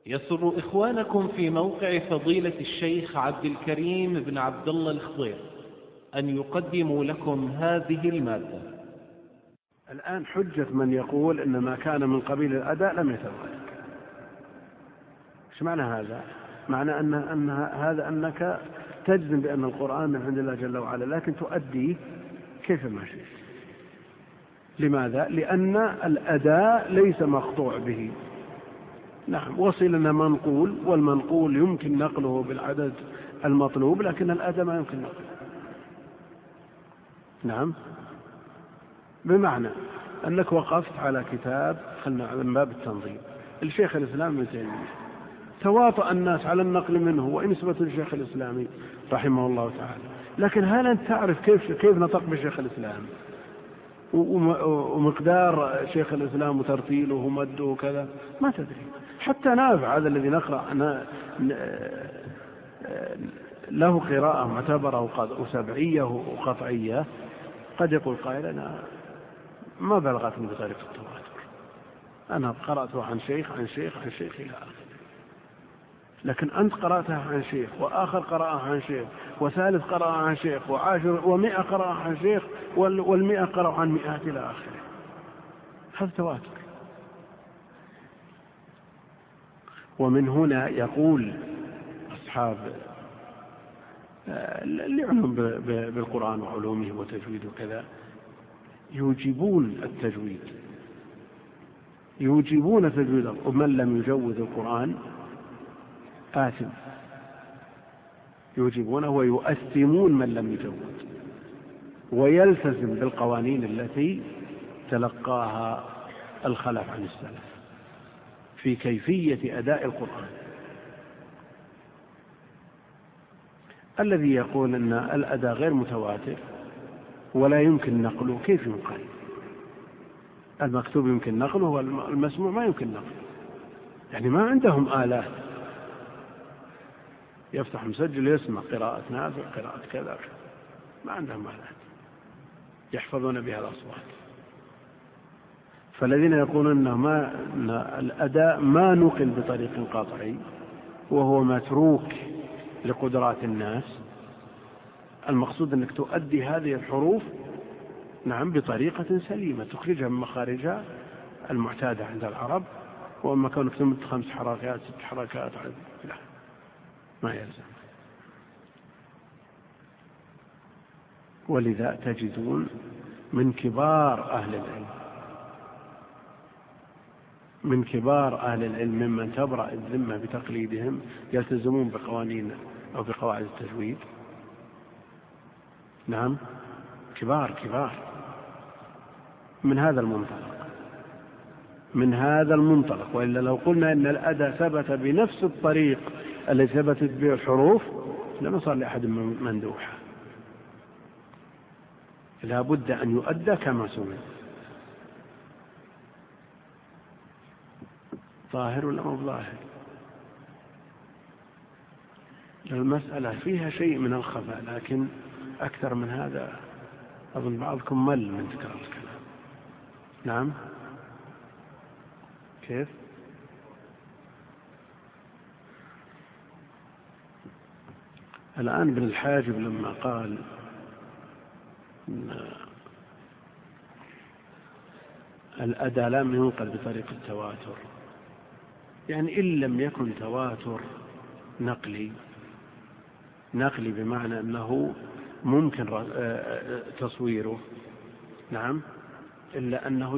يسر إخوانكم في موقع فضيلة الشيخ عبد الكريم بن عبد الله الخضير أن يقدموا لكم هذه المادة. الآن حجة من يقول إن ما كان من قبيل الأداء لم يتواتر. إيش معنى هذا؟ معنى أن هذا أنك تجزم بأن القرآن من عند الله جل وعلا، لكن تؤديه كيف ما شئت. لماذا؟ لأن الأداء ليس مقطوع به. نعم، وصل لنا منقول، والمنقول يمكن نقله بالعدد المطلوب، لكن الأداء ما يمكن نقله. نعم، بمعنى أنك وقفت على كتاب خلنا من باب التنظيم الشيخ الإسلام ابن تيمية، تواطأ الناس على النقل منه ونسبة الشيخ الإسلامي رحمه الله تعالى، لكن هل أنت تعرف كيف نطق بالشيخ الإسلام ومقدار شيخ الإسلام وترتيله ومده وكذا؟ ما تدري. حتى نافع هذا الذي نقرأ له قراءة معتبرة وسبعية وقطعية، قد يقول قائل أنا ما بلغتني بطريقة التواتر، أنا قرأته عن شيخ عن شيخ عن شيخ إلى آخره. لكن أنت قرأتها عن شيخ، وآخر قرأها عن شيخ، وثالث قرأها عن شيخ، وعاشر ومئة قرأها عن شيخ، والمئة قرأوا عن مئات إلى آخره. هذا تواتر. ومن هنا يقول أصحاب اللي علم بالقرآن وعلومه وتجويد وكذا يوجبون التجويد، ومن لم يجوز القرآن آثم. يوجبونه ويؤثمون من لم يجوز، ويلتزم بالقوانين التي تلقاها الخلف عن السلف في كيفية أداء القرآن. الذي يقول أن الأداء غير متواتر ولا يمكن نقله، كيف ينقل؟ المكتوب يمكن نقله والمسموع ما يمكن نقله. يعني ما عندهم آلات يفتح مسجل يسمع قراءة نافع قراءة كذا، ما عندهم آلات يحفظون بها الأصوات. فالذين يقولون أن الأداء ما نقل بطريق قاطعي وهو متروك لقدرات الناس، المقصود أنك تؤدي هذه الحروف نعم بطريقة سليمة تخرجها من مخارجها المعتادة عند العرب. وأما كونك تمد 5 حركات 6 حركات لا، ما يلزم. ولذا تجدون من كبار أهل العلم ممن تبرأ الذمة بتقليدهم يلتزمون بقوانين أو بقواعد التجويد. نعم، كبار من هذا المنطلق. وإلا لو قلنا أن الأداء ثبت بنفس الطريق الذي ثبتت به الحروف لما صار لأحد مندوحة. لا بد أن يؤدى كما سمع. ظاهر ولا مو ظاهر؟ المسألة فيها شيء من الخفاء، لكن أكثر من هذا أظن بعضكم مل من تكرار الكلام. نعم، كيف؟ الآن ابن الحاجب لما قال الأداء لم ينقل بطريق التواتر، يعني إن لم يكن تواتر نقلي بمعنى أنه ممكن تصويره، نعم، إلا أنه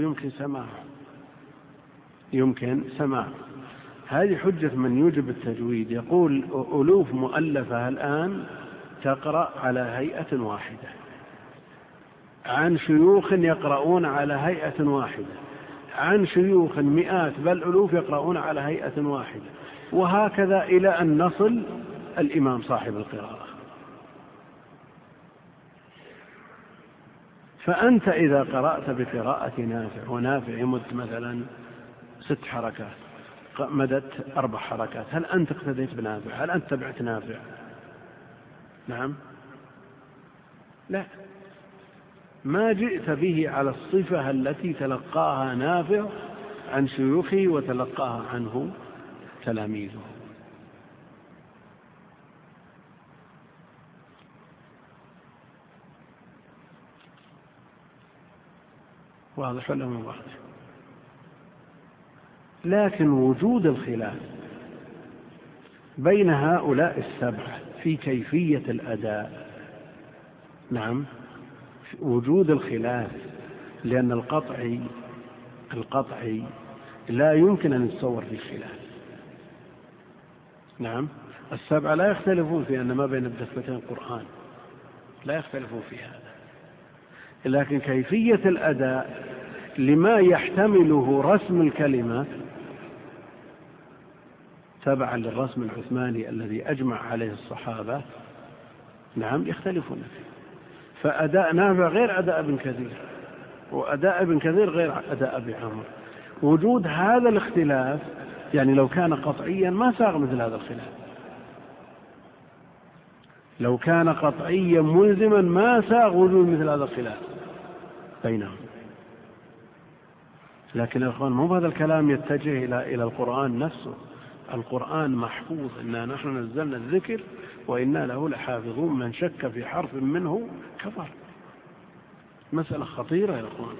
يمكن سماعه. هذه حجة من يوجب التجويد. يقول ألوف مؤلفة الآن تقرأ على هيئة واحدة عن شيوخ يقرؤون على هيئة واحدة، عن شيوخ مئات بل ألوف يقرؤون على هيئة واحدة، وهكذا إلى أن نصل الإمام صاحب القراءة. فأنت إذا قرأت بقراءة نافع، ونافع يمد مثلا 6 حركات، مدت 4 حركات، هل أنت اقتديت بنافع؟ هل أنت تبعت نافع؟ نعم، لا، ما جئت به على الصفة التي تلقاها نافع عن شيوخه وتلقاها عنه تلاميذه. واضح ولا مو واضح؟ لكن وجود الخلاف بين هؤلاء السبعة في كيفية الأداء، نعم، وجود الخلاف، لأن القطعي لا يمكن أن يتصور في خلاف. نعم، السبعة لا يختلفون في أن ما بين الدفتين القرآن، لا يختلفون في هذا، لكن كيفية الأداء لما يحتمله رسم الكلمة تبعا للرسم العثماني الذي أجمع عليه الصحابة، نعم، يختلفون فيه. فأداء نافع غير أداء ابن كثير، وأداء ابن كثير غير أداء أبي عمرو. وجود هذا الاختلاف يعني لو كان قطعيا ما ساغ مثل هذا الخلاف، لو كان قطعيا ملزما ما ساغ وجود مثل هذا الخلاف بينهم. لكن يا أخوان مو هذا الكلام يتجه إلى القرآن نفسه. القرآن محفوظ، إنا نحن نزلنا الذكر وإنا له لحافظون، من شك في حرف منه كفر. مسألة خطيرة يا أخوان،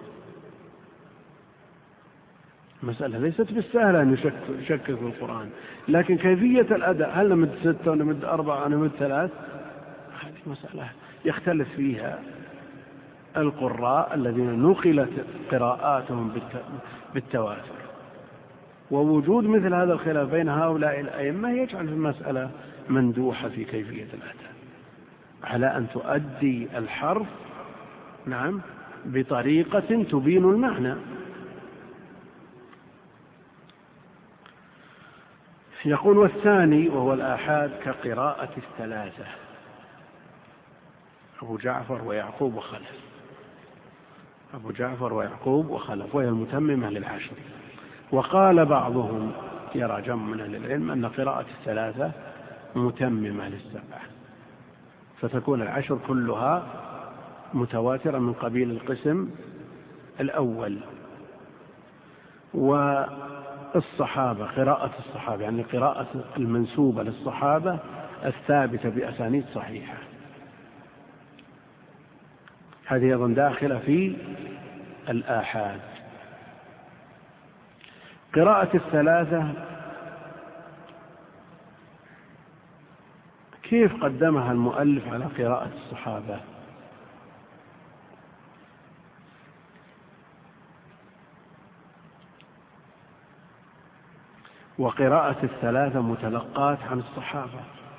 مسألة ليست بالسهلة أن يشكك في القرآن. لكن كيفية الأداء، هل نمد 6 ونمد 4 ونمد 3، هذه مسألة يختلف فيها القراء الذين نقلت قراءاتهم بالتواتر. ووجود مثل هذا الخلاف بين هؤلاء الأئمة يجعل المسألة مندوحة في كيفية الأداء، على أن تؤدي الحرف، نعم، بطريقة تبين المعنى. يقول والثاني وهو الآحاد كقراءة الثلاثة، أبو جعفر ويعقوب وخلف، أبو جعفر ويعقوب وخلف، وهي المتممة للعشر. وقال بعضهم، يرى جمع من أهل العلم، أن قراءة الثلاثة متممة للسبعة، فتكون العشر كلها متواترة من قبيل القسم الأول. والصحابة، قراءة الصحابة يعني قراءة المنسوبة للصحابة الثابتة بأسانيد صحيحة، هذه أيضا داخلة في الآحاد. قراءة الثلاثة كيف قدمها المؤلف على قراءة الصحابة؟ وقراءة الثلاثة متلقات عن الصحابة.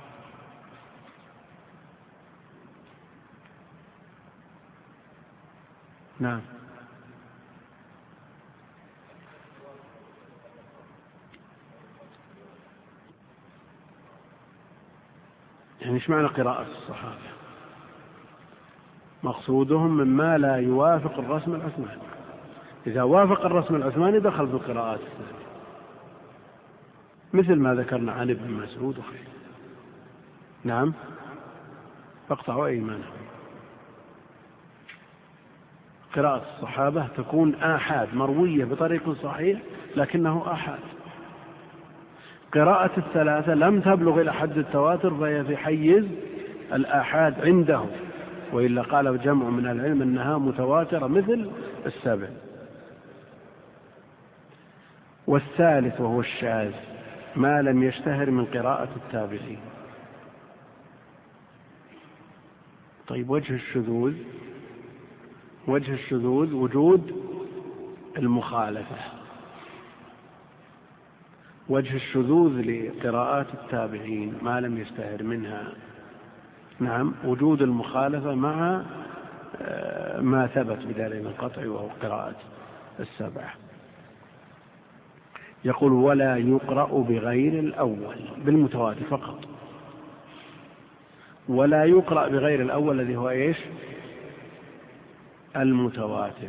نعم، يعني ايش معنى قراءة الصحابة؟ مقصودهم مما لا يوافق الرسم العثماني. إذا وافق الرسم العثماني دخل في القراءات الثانية، مثل ما ذكرنا عن ابن مسعود وغيره. نعم، فاقطعوا أيمانهم. قراءة الصحابة تكون آحاد مروية بطريق صحيح لكنه آحاد. قراءة الثلاثة لم تبلغ إلى حد التواتر فهي في حيز الآحاد عنده، وإلا قال جمع من العلم أنها متواترة مثل السبع. والثالث وهو الشاذ ما لم يشتهر من قراءة التابعين. طيب وجه الشذوذ وجود المخالفة. وجه الشذوذ لقراءات التابعين ما لم يشتهر منها، نعم، وجود المخالفة مع ما ثبت بدليل القطع وهو قراءة السبعة. يقول ولا يقرأ بغير الأول، بالمتواتر فقط، ولا يقرأ بغير الأول الذي هو إيش؟ المتواتر.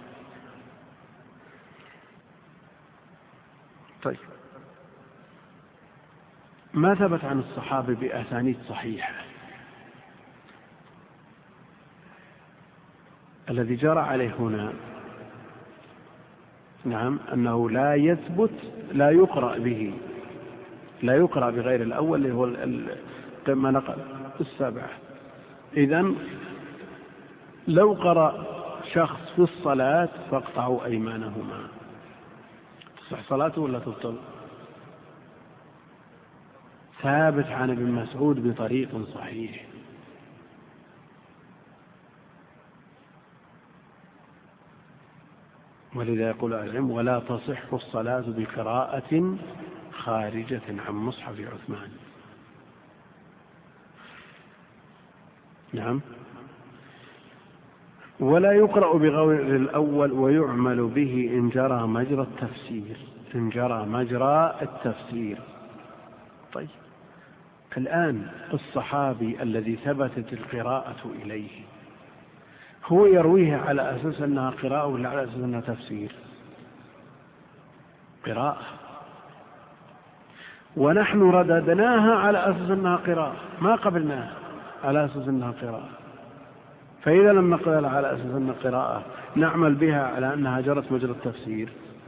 طيب ما ثبت عن الصحابة بأسانيد صحيحة الذي جرى عليه هنا، نعم، أنه لا يثبت، لا يقرأ به لا يقرأ بغير الأول اللي هو كما نقل 7. إذن لو قرأ شخص في الصلاة فاقطعوا أيمانهما، تصح صلاته ولا تبطل؟ ثابت عن ابن مسعود بطريق صحيح. ولذا يقول العلم: ولا تصح الصلاة بقراءة خارجة عن مصحف عثمان. نعم. ولا يقرأ بغير الأول ويعمل به إن جرى مجرى التفسير، إن جرى مجرى التفسير. طيب الآن الصحابي الذي ثبتت القراءة إليه هو يرويه على أساس أنها قراءة ولا على أساس أنها تفسير؟ قراءة، ونحن رددناها على أساس أنها قراءة، ما قبلناها على أساس أنها قراءة. فإذا لم نقبل على أساس أنها قراءة نعمل بها على أنها جرت مجرى التفسير.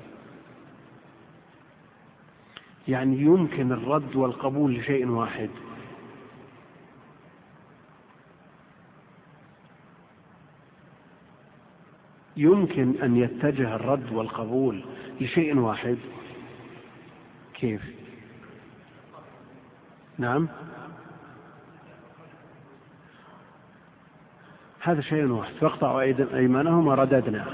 يعني يمكن الرد والقبول لشيء واحد. يمكن أن يتجه الرد والقبول لشيء واحد. كيف؟ نعم، هذا شيء واحد. فاقطعوا أيمانهم ورددنا،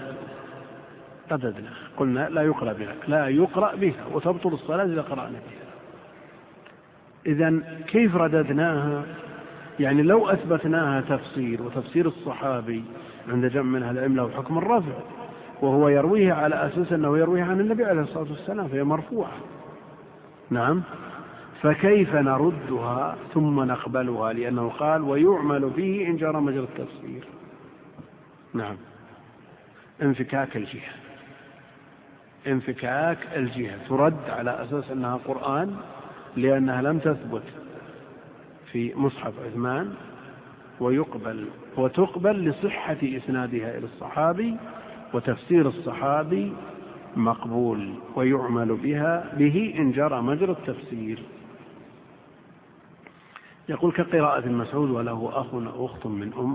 قلنا لا يقرأ بها وتبطل الصلاة إذا قرأنا بها. إذن كيف رددناها؟ يعني لو أثبتناها تفسير، وتفسير الصحابي عند جمع من أهل العلم له حكم الرفع، وهو يرويه على أساس أنه يرويه عن النبي عليه الصلاة والسلام فهي مرفوعة. نعم. فكيف نردها ثم نقبلها؟ لأنه قال: ويعمل به إن جرى مجرى التفسير. نعم. انفكاك الجهة ترد على أساس أنها قرآن لأنها لم تثبت في مصحف عثمان، وتقبل لصحة إسنادها إلى الصحابي، وتفسير الصحابي مقبول، ويعمل به إن جرى مجرى التفسير. يقول: كقراءة ابن مسعود وله أخ أو أخت من أم.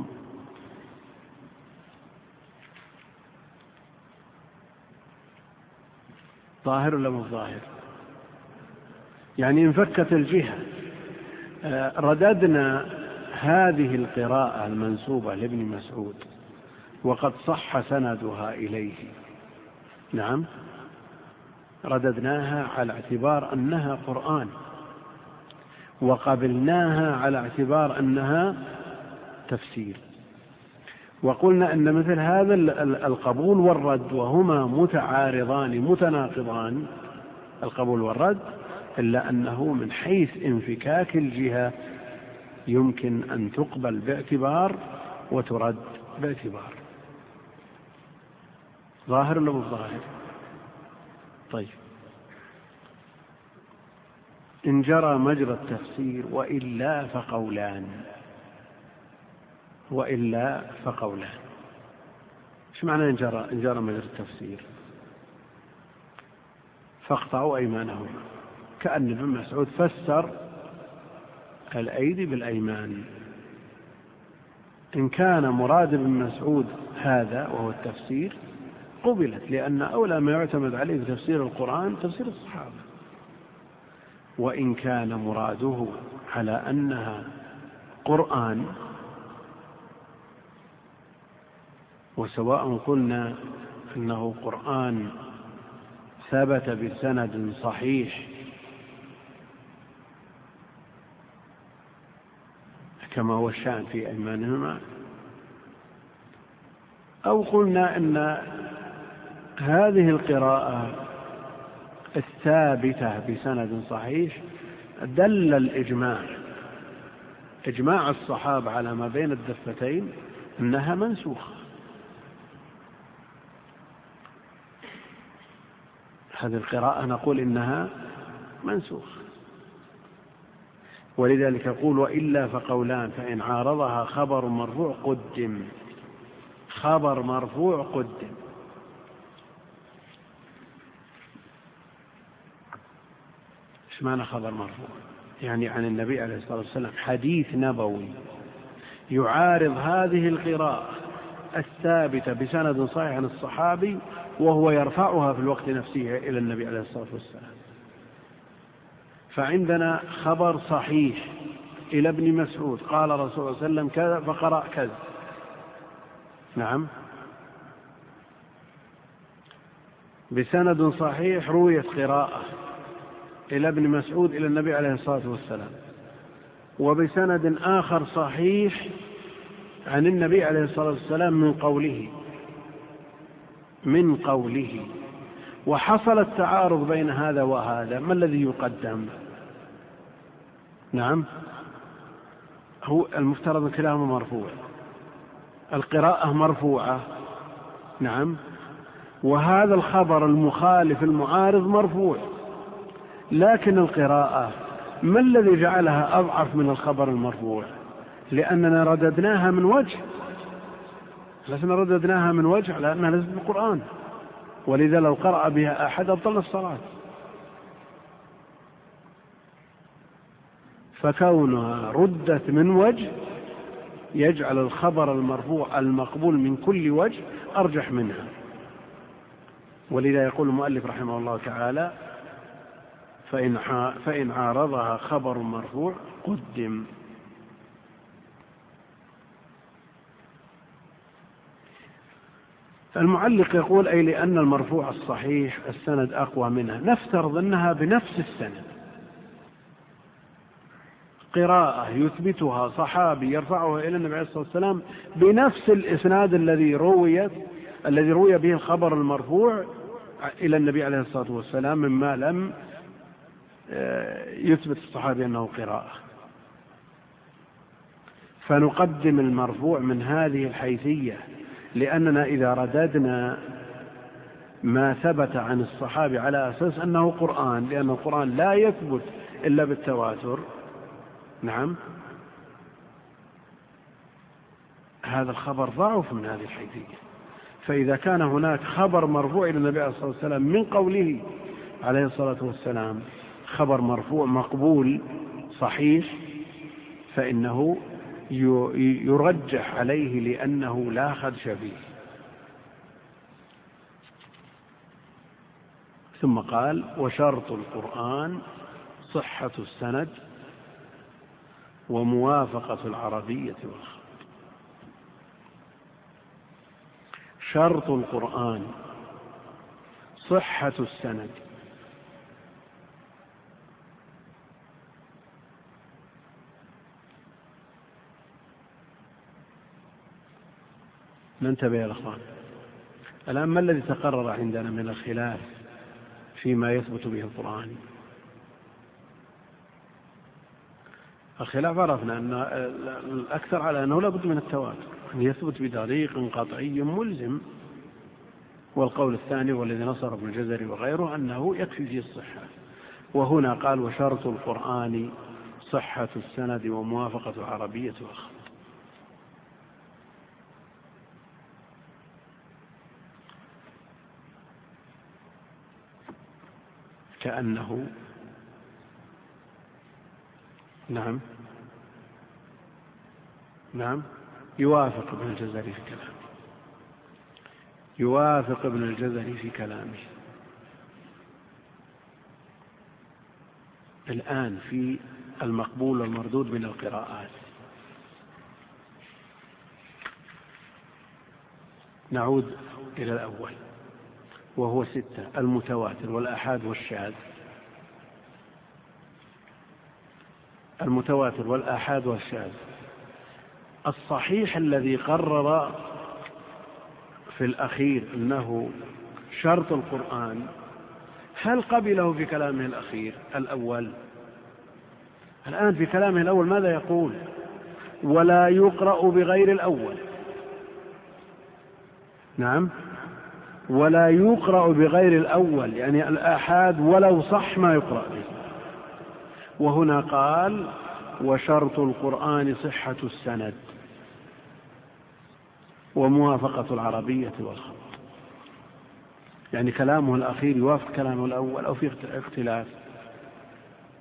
ظاهر ولا مو ظاهر؟ يعني انفكت الجهة. رددنا هذه القراءة المنسوبة لابن مسعود وقد صح سندها إليه. نعم. رددناها على اعتبار أنها قرآن، وقبلناها على اعتبار أنها تفسير. وقلنا أن مثل هذا القبول والرد وهما متعارضان متناقضان، القبول والرد، إلا أنه من حيث انفكاك الجهة يمكن أن تقبل باعتبار وترد باعتبار. ظاهر ولا مو ظاهر؟ طيب. إن جرى مجرى التفسير وإلا فقولان. ايش معنى إن جرى مجرى التفسير؟ فاقطعوا أيمانهم، كأن ابن مسعود فسر الأيدي بالأيمان. إن كان مراد ابن مسعود هذا وهو التفسير قبلت، لأن أولى ما يعتمد عليه في تفسير القرآن تفسير الصحابة. وإن كان مراده على أنها قرآن، وسواء قلنا أنه قرآن ثبت بسند صحيح كما هو الشأن في أيمانهما، أو قلنا أن هذه القراءة الثابتة بسند صحيح دل إجماع الصحابة على ما بين الدفتين أنها منسوخة. هذه القراءة نقول إنها منسوخة. ولذلك يقول: وإلا فقولان، فإن عارضها خبر مرفوع قدم. خبر مرفوع قدم. إيش معنى خبر مرفوع؟ يعني عن النبي عليه الصلاة والسلام حديث نبوي يعارض هذه القراءة الثابتة بسند صحيح عن الصحابي وهو يرفعها في الوقت نفسه إلى النبي عليه الصلاة والسلام. فعندنا خبر صحيح إلى ابن مسعود قال رسول الله صلى الله عليه وسلم كذا فقرأ كذا. نعم. بسند صحيح رويت قراءة إلى ابن مسعود إلى النبي عليه الصلاة والسلام، وبسند آخر صحيح عن النبي عليه الصلاة والسلام من قوله، وحصل التعارض بين هذا وهذا، ما الذي يقدم؟ نعم، هو المفترض أن كلامه مرفوع، القراءة مرفوعة. نعم. وهذا الخبر المخالف المعارض مرفوع، لكن القراءة ما الذي جعلها أضعف من الخبر المرفوع؟ لأننا رددناها من وجه، لأنها ليست بالقرآن، ولذا لو قرأ بها أحد أبطل الصلاة. فكونها ردت من وجه يجعل الخبر المرفوع المقبول من كل وجه أرجح منها. ولذا يقول المؤلف رحمه الله تعالى: فإن عارضها خبر مرفوع قدم. المعلق يقول: أي لأن المرفوع الصحيح السند أقوى منها. نفترض أنها بنفس السند، قراءة يثبتها صحابي يرفعها إلى النبي عليه الصلاة والسلام بنفس الإسناد الذي روي به الخبر المرفوع إلى النبي عليه الصلاة والسلام مما لم يثبت الصحابي أنه قراءة. فنقدم المرفوع من هذه الحيثية، لأننا إذا رددنا ما ثبت عن الصحابي على أساس أنه قرآن، لأن القرآن لا يثبت إلا بالتواتر. نعم. هذا الخبر ضعف من هذه الحيثية. فإذا كان هناك خبر مرفوع إلى النبي عليه الصلاة والسلام من قوله عليه الصلاة والسلام خبر مرفوع مقبول صحيح، فإنه يرجح عليه لأنه لا خدش فيه. ثم قال: وشرط القرآن صحة السند وموافقة العربية والخط. شرط القرآن صحة السند، ننتبه يا أخوان. الآن ما الذي تقرر عندنا من الخلاف فيما يثبت به القرآن؟ الخلاف عرفنا أن الأكثر على أنه لا بد من التواتر، أن يثبت بطريق قطعي ملزم، والقول الثاني والذي نصر ابن الجزري وغيره أنه يكفي فيه الصحة. وهنا قال: وشرط القرآن صحة السند وموافقة العربية والخط. كأنه نعم يوافق ابن الجزري في كلامه. الآن في المقبول والمردود من القراءات نعود إلى الأول، وهو 6: المتواتر والآحاد والشاذ. المتواتر والآحاد والشاذ. الصحيح الذي قرر في الأخير أنه شرط القرآن، هل قبله في كلامه الأخير الأول؟ الآن في كلامه الأول ماذا يقول؟ ولا يقرأ بغير الأول. نعم، ولا يقرأ بغير الأول، يعني الآحاد ولو صح ما يقرأ به. وهنا قال: وشرط القرآن صحة السند وموافقة العربية والخط. يعني كلامه الأخير يوافق كلامه الأول أو في اختلاف؟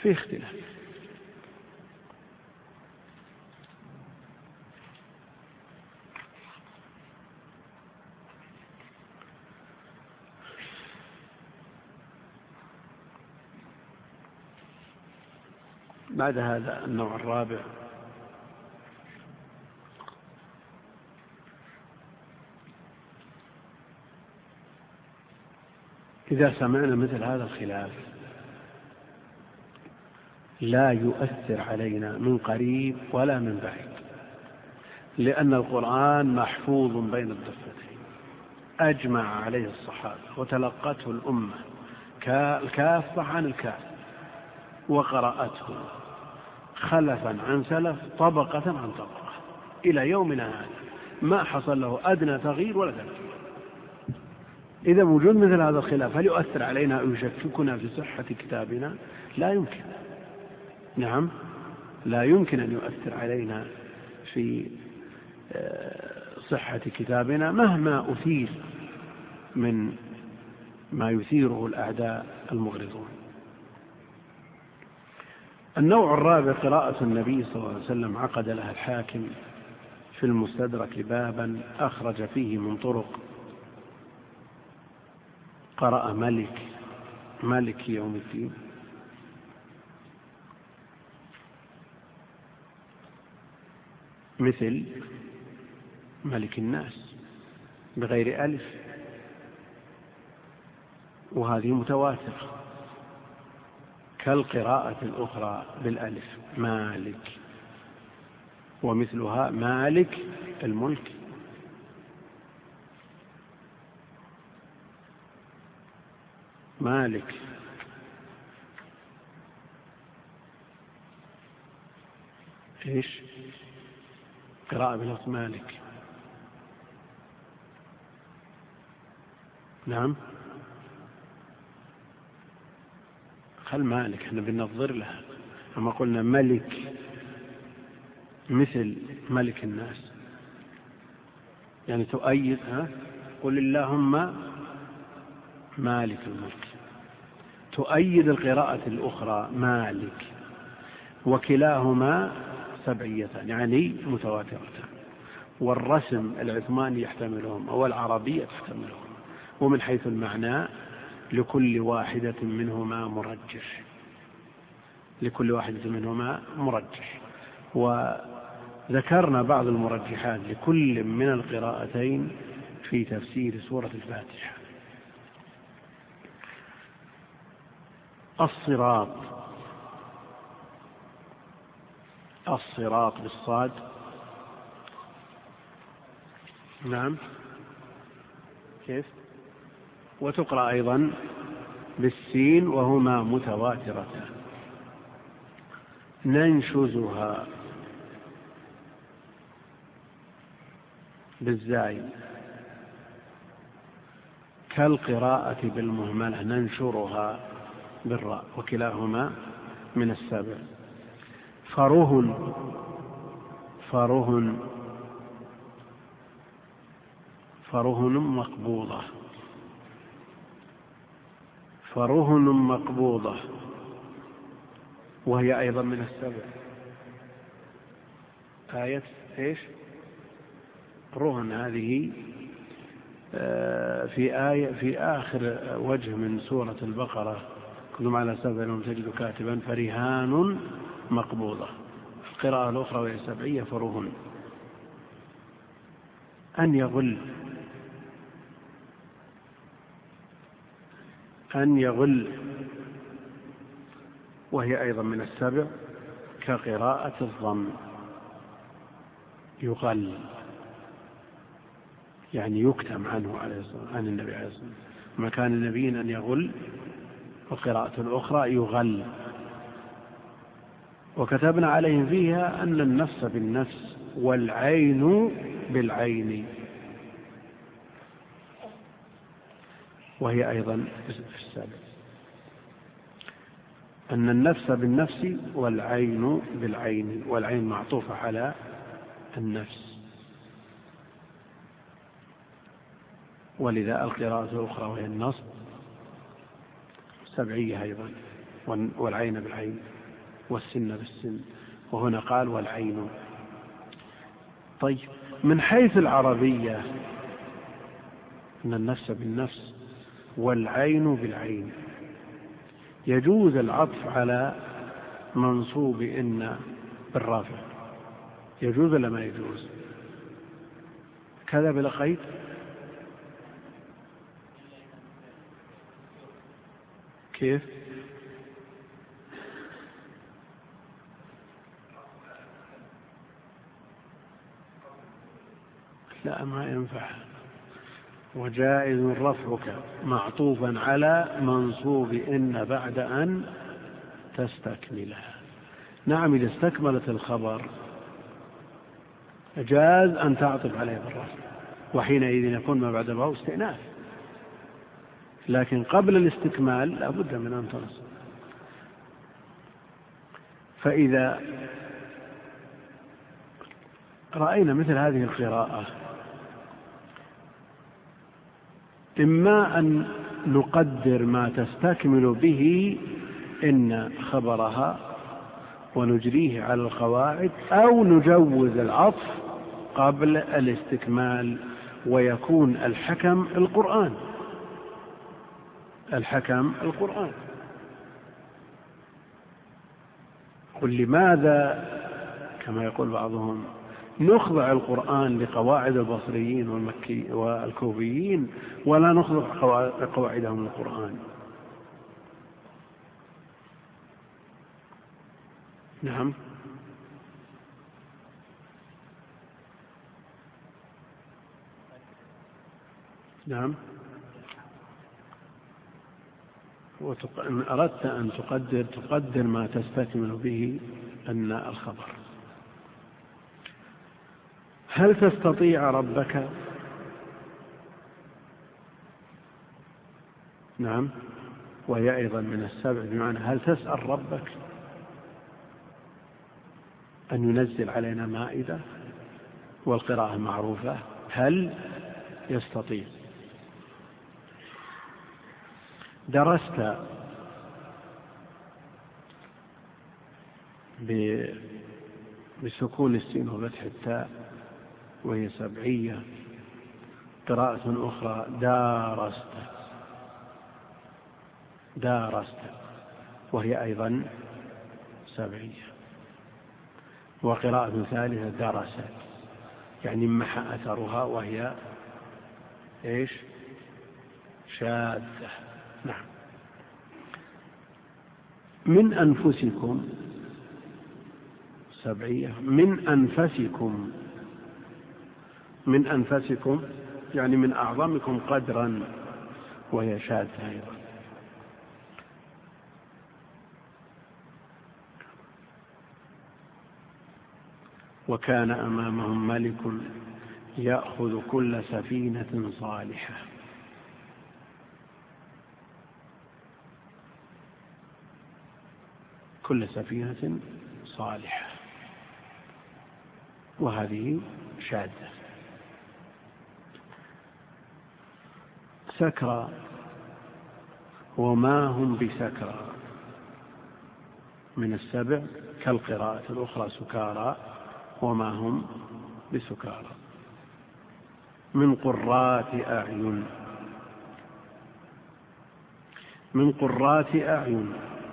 في اختلاف. بعد هذا النوع الرابع إذا سمعنا مثل هذا الخلاف لا يؤثر علينا من قريب ولا من بعيد، لأن القرآن محفوظ بين الضفتين، أجمع عليه الصحابة وتلقته الأمة الكافة عن الكافة، وقرأته خلفا عن سلف طبقة عن طبقة إلى يومنا هذا، ما حصل له أدنى تغيير ولا تبديل. إذا وجود مثل هذا الخلاف هل يؤثر علينا أو يشككنا في صحة كتابنا؟ لا يمكن. نعم، لا يمكن أن يؤثر علينا في صحة كتابنا مهما أثير من ما يثيره الأعداء المغرضون. النوع الرابع قراءة النبي صلى الله عليه وسلم عقد لها الحاكم في المستدرك بابا أخرج فيه من طرق قرأ مالك يوم الدين، مثل ملك الناس بغير ألف، وهذه متواترة، كالقراءة الأخرى بالألف مالك، ومثلها مالك الملك، مالك إيش قراءة بلفظ مالك. نعم، خل مالك احنا بننظر لها، أما قلنا ملك مثل ملك الناس يعني تؤيد قل اللهم مالك الملك، تؤيد القراءة الأخرى مالك، وكلاهما سبعيتان يعني متواترتان، والرسم العثماني يحتملهم أو العربية تحتملهم، ومن حيث المعنى لكل واحدة منهما مرجح، لكل واحدة منهما مرجح. وذكرنا بعض المرجحات لكل من القراءتين في تفسير سورة الفاتحة. الصراط بالصاد، نعم كيف، وتقرأ أيضا بالسين وهما متواترتان. ننشزها بالزاي كالقراءة بالمهملة ننشرها بالراء، وكلاهما من السبع. فرهن مقبوضة وهي أيضا من السبع. آية إيش رهن هذه في آخر وجه من سورة البقرة، كلهم على سبع لهم تجد كاتبا فرهان مقبوضة. القراءة الأخرى وهي سبعية فرهن. أن يغل وهي أيضا من السبع، كقراءة الضم يغل يعني يكتم عنه عن النبي عليه الصلاة والسلام، ما كان النبي أن يغل، وقراءة الأخرى يغل. وكتبنا عليهم فيها أن النفس بالنفس والعين بالعين، وهي أيضا السابع، أن النفس بالنفس والعين بالعين، والعين معطوفة على النفس. ولذا القراءة الأخرى وهي النصب سبعية أيضا، والعين بالعين والسن بالسن، وهنا قال والعين. طيب، من حيث العربية أن النفس بالنفس والعين بالعين، يجوز العطف على منصوب إن بالرافع، يجوز ولا ما يجوز؟ كذا بلا قيد؟ كيف؟ لا، ما ينفع. وجائز رفعك معطوفا على منصوب إن بعد أن تستكملها. نعم، إذا استكملت الخبر جاز أن تعطف عليه بالرفع، وحينئذ يكون ما بعد الواو استئناف، لكن قبل الاستكمال لا بد من أن تنصب. فإذا رأينا مثل هذه القراءة، إما أن نقدر ما تستكمل به إن خبرها ونجريه على القواعد، أو نجوز العطف قبل الاستكمال ويكون الحكم القرآن. الحكم القرآن. قل لماذا كما يقول بعضهم نخضع القرآن لقواعد البصريين والكوفيين ولا نخضع قواعدهم للقرآن؟ نعم، نعم. إن أردت أن تقدر ما تستكمل به أن الخبر. هل تستطيع ربك؟ نعم، وهي أيضا من السبع، بمعنى هل تسأل ربك أن ينزل علينا مائدة؟ والقراءة معروفة، هل يستطيع. درست بسكون السين وفتح التاء وهي سبعية. قراءة أخرى دارست وهي أيضا سبعية. وقراءة ثالثة درست، يعني محى أثرها وهي إيش؟ شاذة. نعم. من أنفسكم سبعية. من أنفسكم يعني من أعظمكم قدرا، وهي شاذة أيضا. وكان أمامهم ملك يأخذ كل سفينة صالحة. كل سفينة صالحة، وهذه شاذة. سكرى وما هم بسكرى من السبع، كالقراءة الأخرى سكارى وما هم بسكارى. من قرات أعين.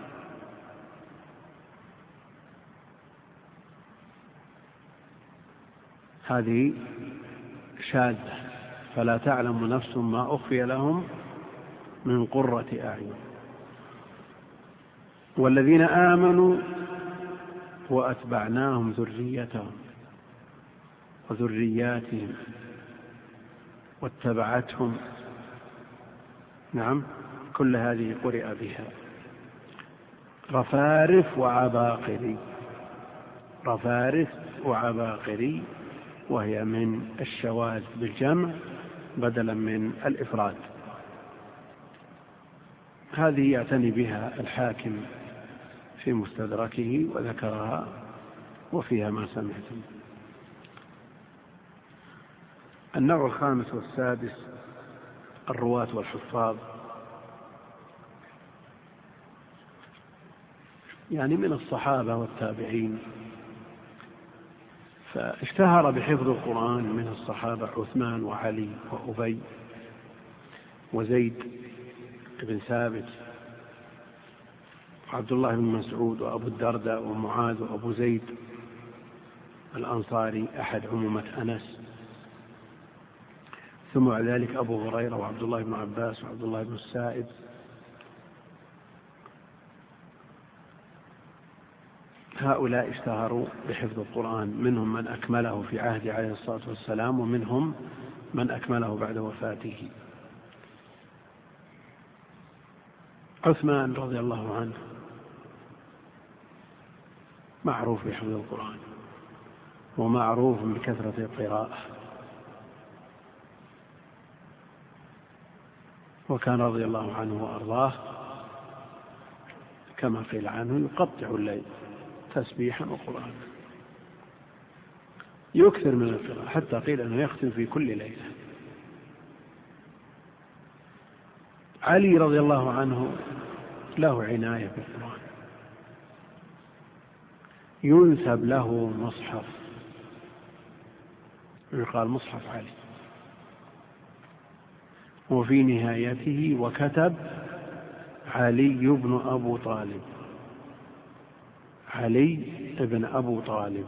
هذه شاذة، فلا تعلم نفس ما أخفي لهم من قرة أعين. والذين آمنوا وأتبعناهم ذريتهم وذرياتهم واتبعتهم. نعم، كل هذه قرئ بها. رفارف وعباقري، وهي من الشواذ بالجمع بدلا من الإفراد. هذه يعتني بها الحاكم في مستدركه وذكرها وفيها ما سمعتم. النوع الخامس والسادس الرواة والحفاظ. يعني من الصحابة والتابعين. فاشتهر بحفظ القرآن من الصحابة عثمان وعلي وأبي وزيد بن ثابت وعبد الله بن مسعود وأبو الدرداء ومعاذ وأبو زيد الأنصاري أحد عمومة أنس، ثم بعد ذلك أبو هريرة وعبد الله بن عباس وعبد الله بن السائب. هؤلاء اشتهروا بحفظ القرآن، منهم من أكمله في عهد عليه الصلاة والسلام، ومنهم من أكمله بعد وفاته. عثمان رضي الله عنه معروف بحفظ القرآن ومعروف بكثرة القراءة، وكان رضي الله عنه وأرضاه كما قيل عنه يقطع الليل تسبيحا وقرآنا، يكثر من القراءة حتى قيل أنه يختم في كل ليلة. علي رضي الله عنه له عناية بالقرآن، ينسب له مصحف يقال مصحف علي، وفي نهايته وكتب علي بن أبو طالب، علي بن أبو طالب.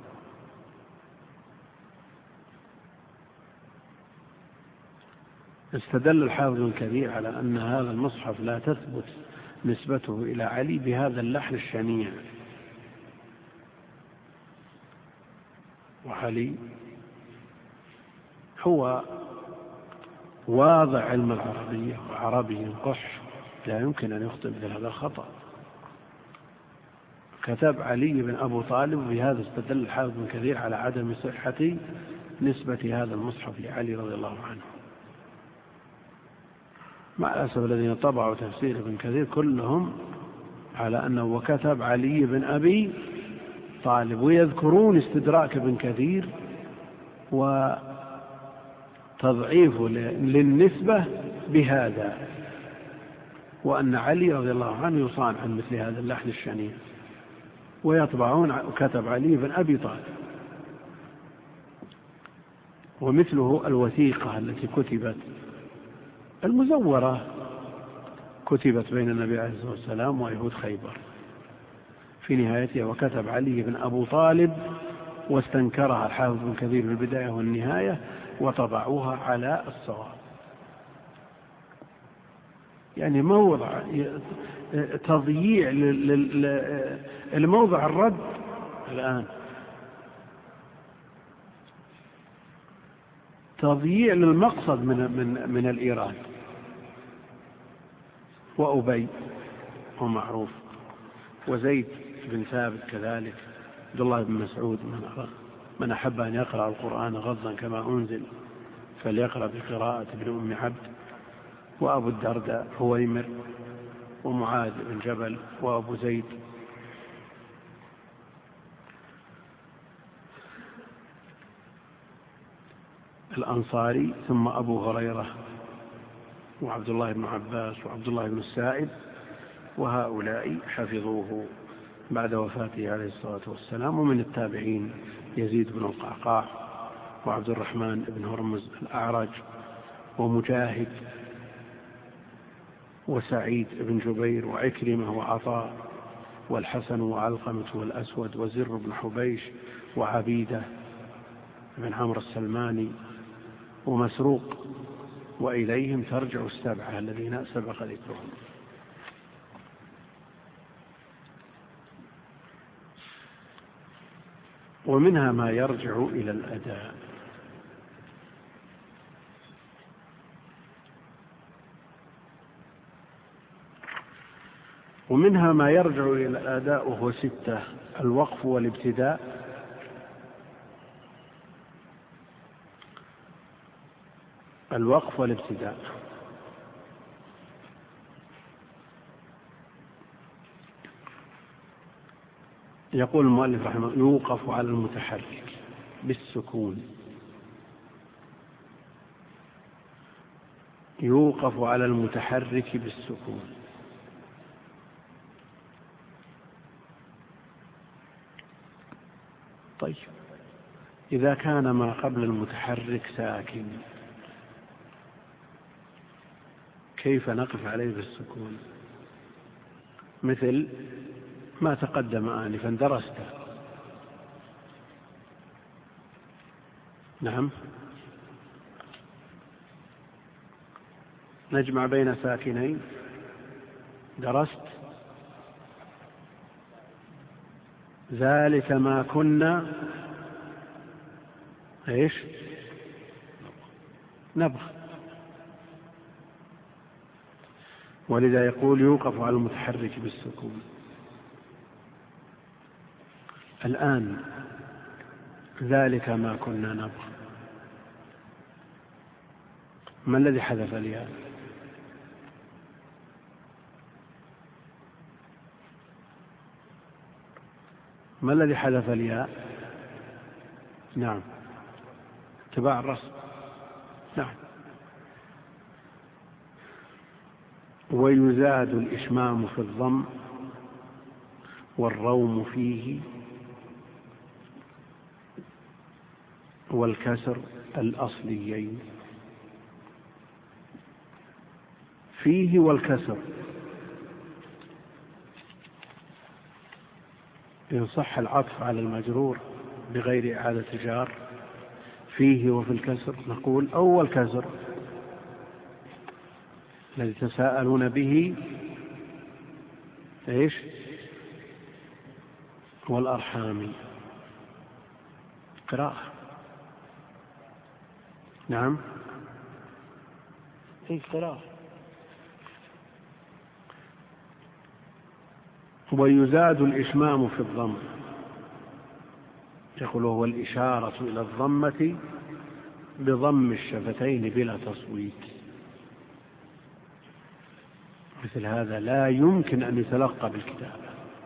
استدل الحافظ الكبير على أن هذا المصحف لا تثبت نسبته إلى علي بهذا اللحن الشنيع، وعلي هو واضع علم العربية وعربي قح، لا يمكن أن يخطئ مثل هذا الخطأ. كتب علي بن أبو طالب، بهذا استدل الحافظ بن كثير على عدم صحة نسبة هذا المصحف لعلي رضي الله عنه. مع الأسف الذين طبعوا تفسير ابن كثير كلهم على أنه وكتب علي بن أبي طالب، ويذكرون استدراك ابن كثير وتضعيفه للنسبة بهذا، وأن علي رضي الله عنه يصان عن مثل هذا اللحن الشنيع، ويطبعون كتب علي بن أبي طالب. ومثله الوثيقة التي كتبت المزورة، كتبت بين النبي عليه الصلاة والسلام ويهود خيبر، في نهايتها وكتب علي بن أبو طالب، واستنكرها الحافظ بن كثير في البداية والنهاية وطبعوها على الصواب. يعني موضع تضييع الموضع الرد الآن، تضييع للمقصد من الإيراد. وأبي ومعروف وزيد بن ثابت كذلك، عبد الله بن مسعود من أحب أن يقرأ القرآن غضا كما أنزل فليقرأ بقراءة ابن أم عبد، وأبو الدرداء هويمر، ومعاذ بن جبل، وأبو زيد الأنصاري، ثم أبو هريرة وعبد الله بن عباس وعبد الله بن السائب. وهؤلاء حفظوه بعد وفاته عليه الصلاة والسلام. ومن التابعين يزيد بن القعقاع وعبد الرحمن بن هرمز الأعرج ومجاهد وسعيد بن جبير وعكرمة وعطاء والحسن وعلقمة والأسود وزر بن حبيش وعبيدة بن عمرو السلماني ومسروق، وإليهم ترجع السبعة الذين سبق ذكرهم. ومنها ما يرجع إلى الأداء، ومنها ما يرجع إلى الأداء وهو 6: الوقف والابتداء، الوقف والابتداء. يقول المؤلف رحمه الله: يوقف على المتحرك بالسكون، يوقف على المتحرك بالسكون. طيب إذا كان ما قبل المتحرك ساكن كيف نقف عليه بالسكون؟ مثل ما تقدم آنفا درسته. نعم، نجمع بين ساكنين. درست ذلك ما كنا ايش نبغ، ولذا يقول يوقف على المتحرك بالسكون. الآن ذلك ما كنا نبغ، ما الذي حذف الياء؟ ما الذي حذف الياء؟ نعم، اتباع الرسم. نعم. ويزاد الإشمام في الضم والروم فيه والكسر الأصليين. فيه والكسر إن صح العطف على المجرور بغير إعادة جار. فيه وفي الكسر نقول أول كسر الذي تساءلون به ايش؟ والأرحام. قراءة. نعم، أي قراءة. ويزاد الإشمام في الضم، يقول هو الإشارة إلى الضمة بضم الشفتين بلا تصويت. مثل هذا لا يمكن أن يتلقى بالكتابة،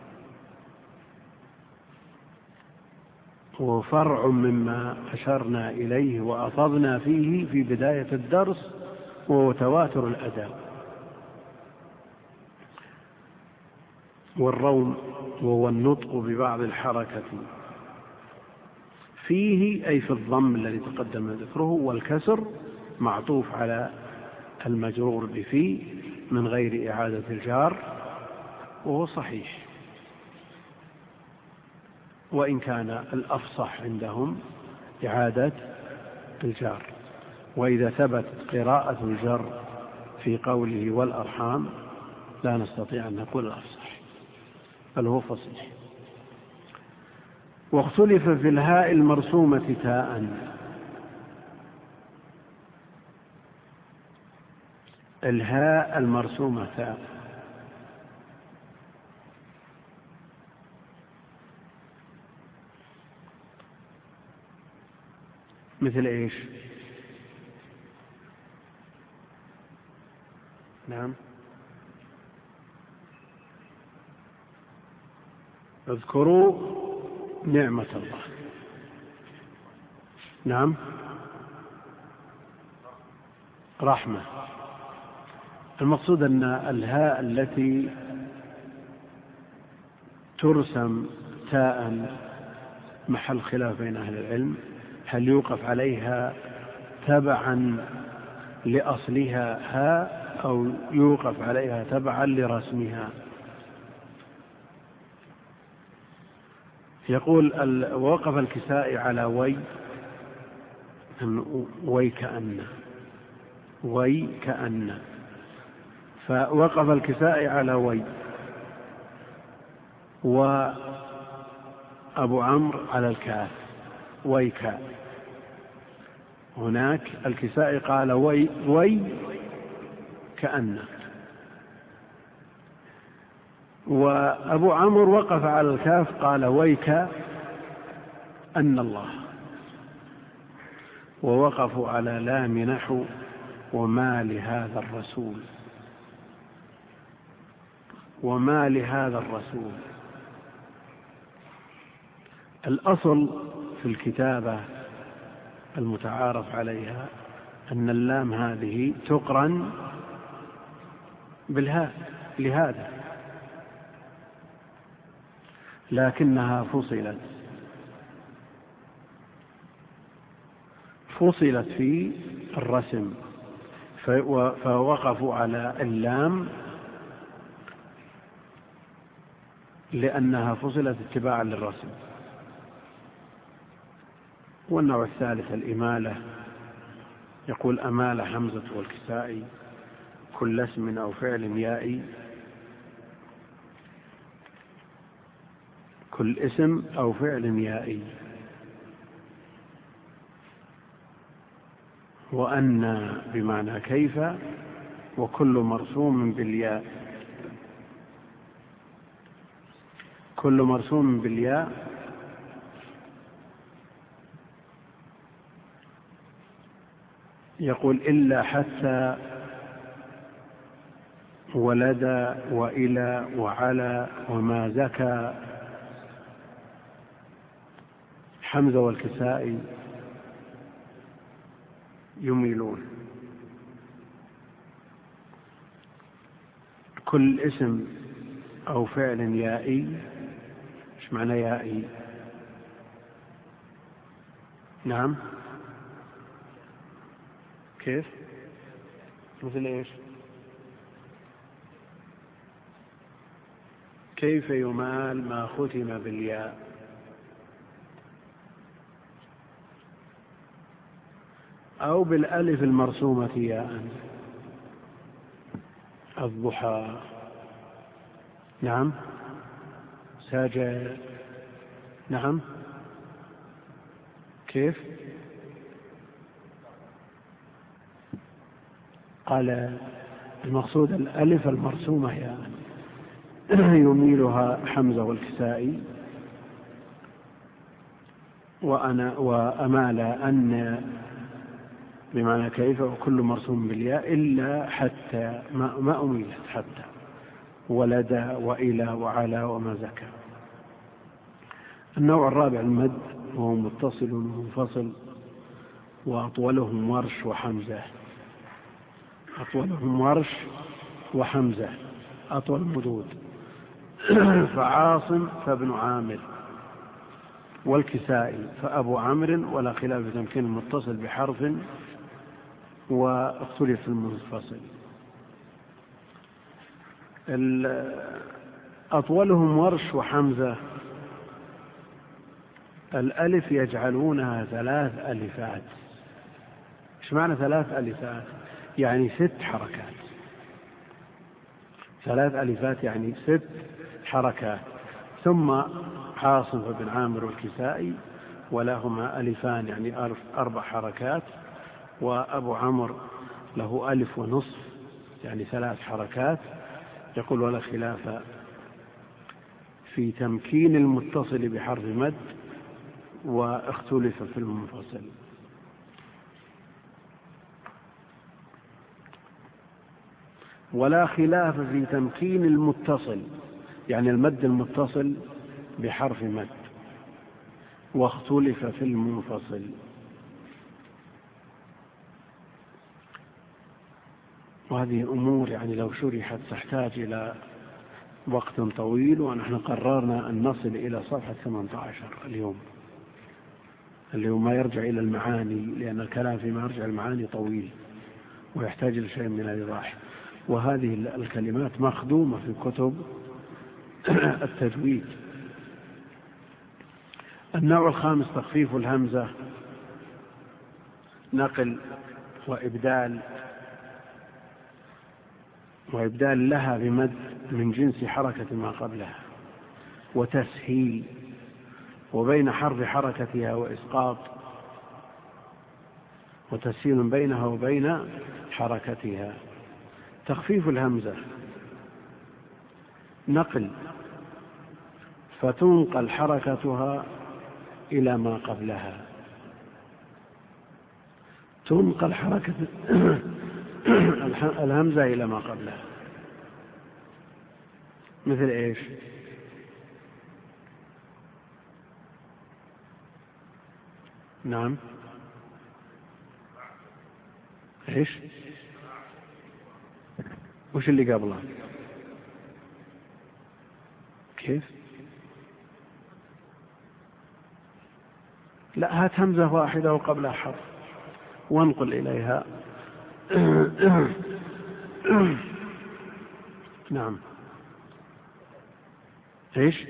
وفرع مما أشرنا إليه وأفضنا فيه في بداية الدرس، وهو تواتر الأداء. والروم وهو النطق ببعض الحركة فيه أي في الضم الذي تقدم ذكره، والكسر معطوف على المجرور بفيه من غير إعادة الجار، وهو صحيح، وإن كان الأفصح عندهم إعادة الجار. وإذا ثبت قراءة الجر في قوله والأرحام لا نستطيع أن نقول الأفصح، بل هو فصيح. واختلف في الهاء المرسومة تاء. الهاء المرسومة تاء مثل ايش؟ نعم، اذكروا نعمة الله. نعم، رحمة. المقصود أن الهاء التي ترسم تاء محل خلاف بين أهل العلم، هل يوقف عليها تبعا لأصلها هاء أو يوقف عليها تبعا لرسمها؟ يقول ووقف الكسائي على ويكأن، فوقف الكسائي على وأبو عمرو على الكاف ويكا. هناك الكسائي قال ويكأن، وأبو عمرو وقف على الكاف قال ويكأن الله. ووقفوا على لام نحو وما لهذا الرسول، وما لهذا الرسول. الأصل في الكتابة المتعارف عليها أن اللام هذه تقرن بالهاء لهذا، لكنها فصلت فصلت في الرسم فوقفوا على اللام لأنها فصلت اتباعا للرسم. والنوع الثالث الإمالة، يقول أمال حمزة والكسائي كل اسم أو فعل يائي، كل اسم أو فعل يائي. وأن بمعنى كيف، وكل مرسوم بالياء، كل مرسوم بالياء يقول إلا حتى ولدى وإلى وعلى وما زكى. حمزة والكسائي يميلون. كل اسم أو فعل يائي. ايش معنى يائي؟ نعم، كيف؟ مثل ايش؟ كيف يمال ما ختم بالياء؟ أو بالألف المرسومة ياء. الضحى. نعم. سجد. نعم. كيف؟ قال المقصود الألف المرسومة ياء يميلها حمزة والكسائي. وأمال أن بمعنى كيف، وكل مرسوم بالياء إلا حتى ما أميلت حتى ولدى وإلى وعلى وما زكى. النوع الرابع المد، وهو متصل ومنفصل، وأطولهم ورش وحمزة. أطولهم ورش وحمزة أطول مدود. فعاصم فابن عامر، والكسائي فأبو عمرو، ولا خلاف في تمكين المتصل بحرف واختلف في المنفصل. أطولهم ورش وحمزة الألف يجعلونها 3 ألفات. ايش معنى 3 ألفات؟ يعني 6 حركات. 3 ألفات يعني 6 حركات. ثم عاصم بن عامر والكسائي ولهما ألفان يعني 4 حركات. وأبو عمرو له 1.5 يعني 3 حركات. يقول ولا خلاف في تمكين المتصل بحرف مد، واختلف في المنفصل. ولا خلاف في تمكين المتصل يعني المد المتصل بحرف مد، واختلف في المنفصل. وهذه أمور يعني لو شرحت تحتاج إلى وقت طويل، ونحن قررنا أن نصل إلى صفحة 18 اليوم، اللي هو ما يرجع إلى المعاني، لأن الكلام فيما يرجع المعاني طويل ويحتاج إلى شيء من الإيضاح. وهذه الكلمات مخدومة في كتب التجويد. النوع الخامس تخفيف الهمزة، نقل وإبدال لها بمد من جنس حركة ما قبلها، وتسهيل، وبين حرف حركتها وإسقاط، وتسهيل بينها وبين حركتها. تخفيف الهمزة نقل، فتنقل حركتها إلى ما قبلها. تنقل حركة الهمزة إلى ما قبلها. مثل إيش؟ نعم. إيش؟ وش اللي قبله؟ كيف؟ لا، هات همزة واحدة وقبلها حرف. وانقل إليها. نعم. إيش؟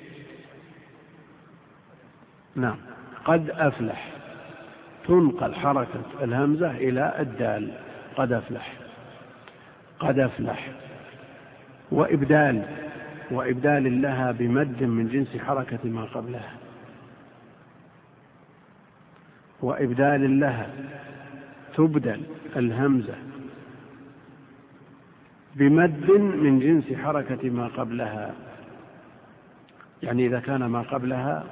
نعم. قد أفلح تنقل حركة الهمزة إلى الدال. قد أفلح، قد أفلح. وإبدال لها بمد من جنس حركة ما قبلها. وإبدال لها تبدل الهمزة بمد من جنس حركة ما قبلها. يعني إذا كان ما قبلها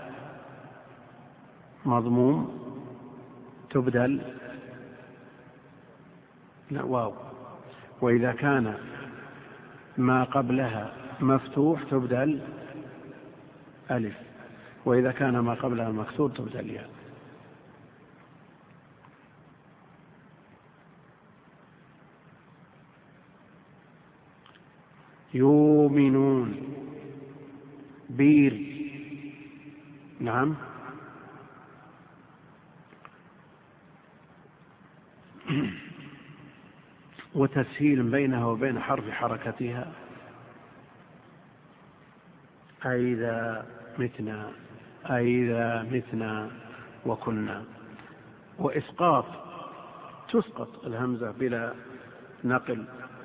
مضموم تبدل واو، وإذا كان ما قبلها مفتوح تبدل ألف، وإذا كان ما قبلها مكسور تبدل ياء. يؤمنون بير. نعم. وتسهيل بينها وبين حرف حركتها. أئذا متنا وكنا. وإسقاط تسقط الهمزة بلا نقل.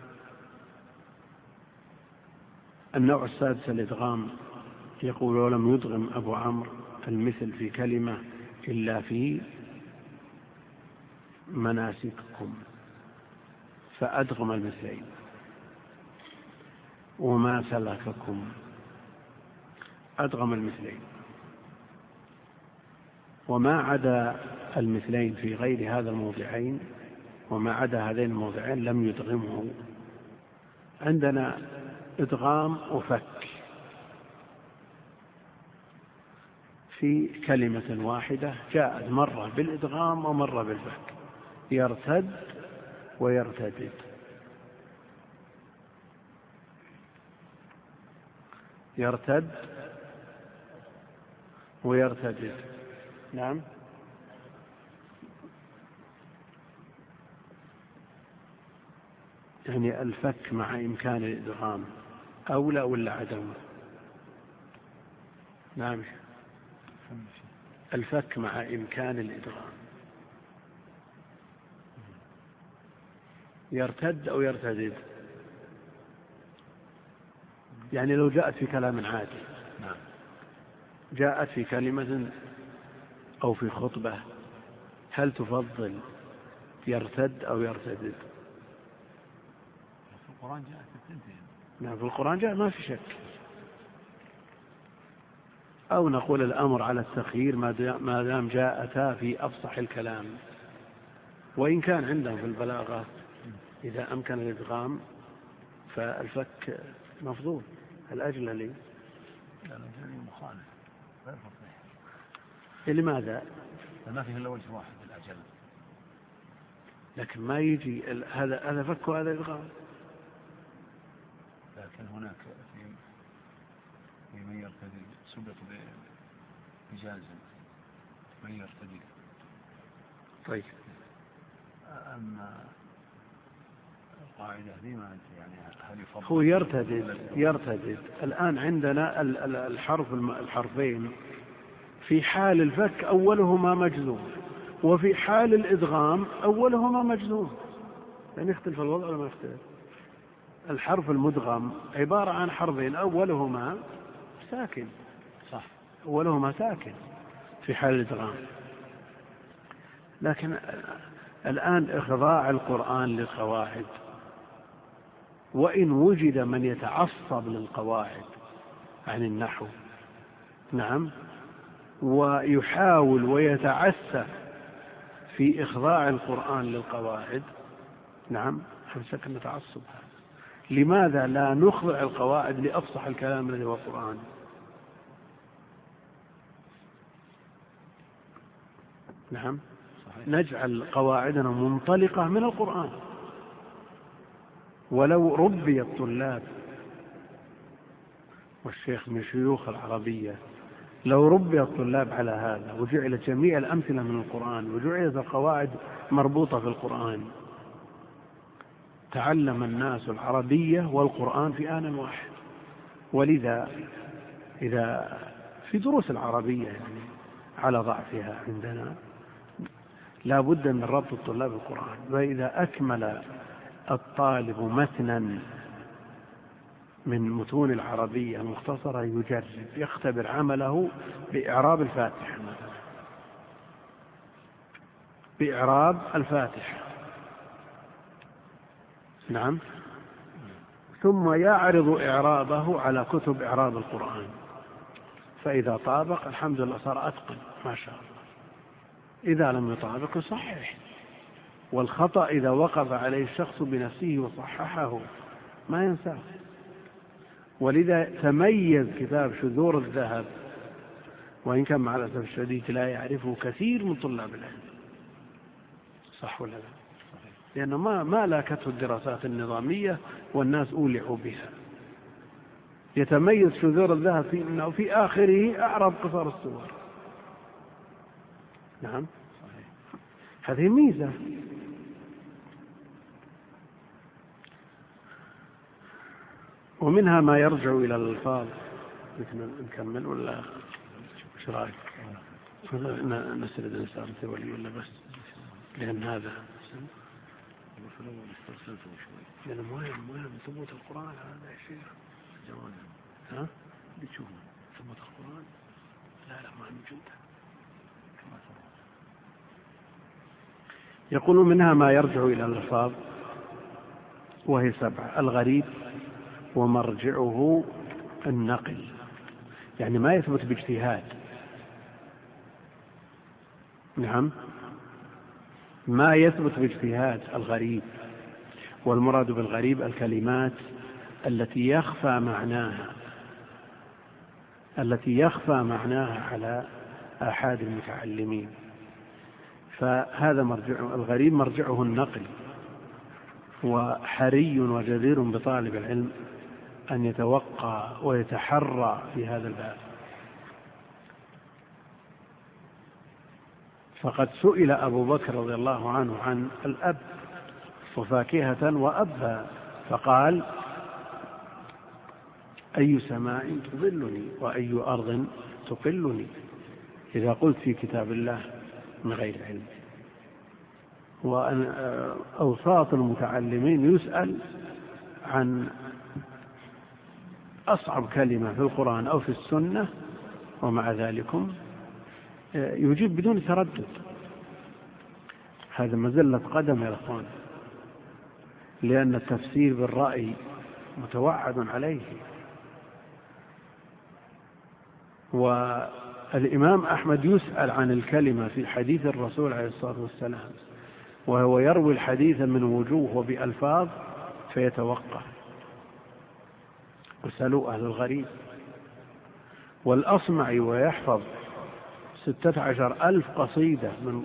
النوع السادس الإدغام. يقول: ولم يدغم أبو عمرو المثل في كلمة إلا في مناسككم، فأدغم المثلين. وما سلككم أدغم المثلين. وما عدا المثلين في غير هذا الموضعين، وما عدا هذين الموضعين لم يدغمه. عندنا إدغام وفك في كلمة واحدة، جاءت مرة بالإدغام ومرة بالفك. يرتد ويرتدد. يرتد ويرتدد. نعم. يعني الفك مع إمكان الإدغام أولى ولا عدم؟ نعم. الفك مع إمكان الإدغام. يرتد أو يرتدد. يعني لو جاءت في كلام عادي، جاءت في كلمة أو في خطبة، هل تفضل يرتد أو يرتدد؟ في القرآن جاءت الثنتين. نعم، في القرآن جاء ما في شك. أو نقول الأمر على التخيير ما دام جاءتا في أفصح الكلام. وإن كان عندهم في البلاغة إذا أمكن الإدغام فالفك مفضول. الأجل لي مخالف غير فصيح. لماذا؟ ما فيه إلا وجه واحد الأجل. لكن ما يجي هذا فك وهذا إدغام. لكن هناك في من يرتدي سبق بجازم من يرتدي. طيب. أما القاعدة دي ما يعني هل يفضل؟ هو يرتدد. الآن عندنا الحرفين في حال الفك أولهما مجزوم، وفي حال الإدغام أولهما مجزوم. يعني يختلف الوضع ولا ما يختلف؟ الحرف المدغم عبارة عن حرفين أولهما ساكن، صح، أولهما ساكن في حال الإدغام. لكن الآن إخضاع القرآن للقواعد، وإن وجد من يتعصب للقواعد عن النحو، نعم، ويحاول ويتعسف في إخضاع القرآن للقواعد، نعم، حمسك نتعصب. لماذا لا نخضع القواعد لأفصح الكلام الذي هو القرآن؟ نعم، صحيح. نجعل قواعدنا منطلقة من القرآن. ولو ربي الطلاب، والشيخ من شيوخ العربية لو ربي الطلاب على هذا وجعلت جميع الأمثلة من القرآن وجعلت القواعد مربوطة في القرآن تعلم الناس العربية والقرآن في آن واحد. ولذا إذا في دروس العربية يعني على ضعفها عندنا لا بد من ربط الطلاب القرآن. وإذا أكمل الطالب متنا من متون العربية المختصرة يجرب يختبر عمله بإعراب الفاتحة مثلا، بإعراب الفاتحة، نعم، ثم يعرض إعرابه على كتب إعراب القرآن، فإذا طابق الحمد لله صار أتقن ما شاء الله. إذا لم يطابق يصحح، والخطأ إذا وقف عليه الشخص بنفسه وصححه ما ينساه. ولذا تميز كتاب شذور الذهب، وإن كان مع الأسف الشديد لا يعرفه كثير من طلاب العلم، صح ولا لا؟ لأنه ما لاكته الدراسات النظامية والناس أولعوا بها. يتميز شذور الذهب في أنه في آخره أعرب قصار الصور، نعم، هذه ميزة. ومنها ما يرجع إلى الألفاظ. نكمل ولا شو رأيك؟ نسرد الإنسان ولي ولا بس؟ لأن هذا لأن مهم ثبوت القرآن هذا يا شيخ. ها؟ بتشوف ثبوت القرآن؟ لا مهم جدا. يقول منها ما يرجع إلى الألفاظ وهي 7: الغريب ومرجعه النقل، يعني ما يثبت باجتهاد، نعم، ما يثبت باجتهاد الغريب. والمراد بالغريب الكلمات التي يخفى معناها على آحاد المتعلمين، فهذا الغريب مرجعه النقل. وحري وجدير بطالب العلم أن يتوقع ويتحرى في هذا الباب. فقد سئل أبو بكر رضي الله عنه عن الأب وفاكهة وأبها، فقال: أي سماء تظلني وأي أرض تقلني، إذا قلت في كتاب الله من غير علم. وأن أوساط المتعلمين يسأل عن أصعب كلمة في القرآن أو في السنة، ومع ذلك يجيب بدون تردد. هذا مزلة قدم يا أخوان، لأن التفسير بالرأي متوعد عليه. والإمام أحمد يسأل عن الكلمة في حديث الرسول عليه الصلاة والسلام، وهو يروي الحديث من وجوه وبألفاظ فيتوقع. وسألوا أهل الغريب. والأصمعي ويحفظ 16,000 قصيدة من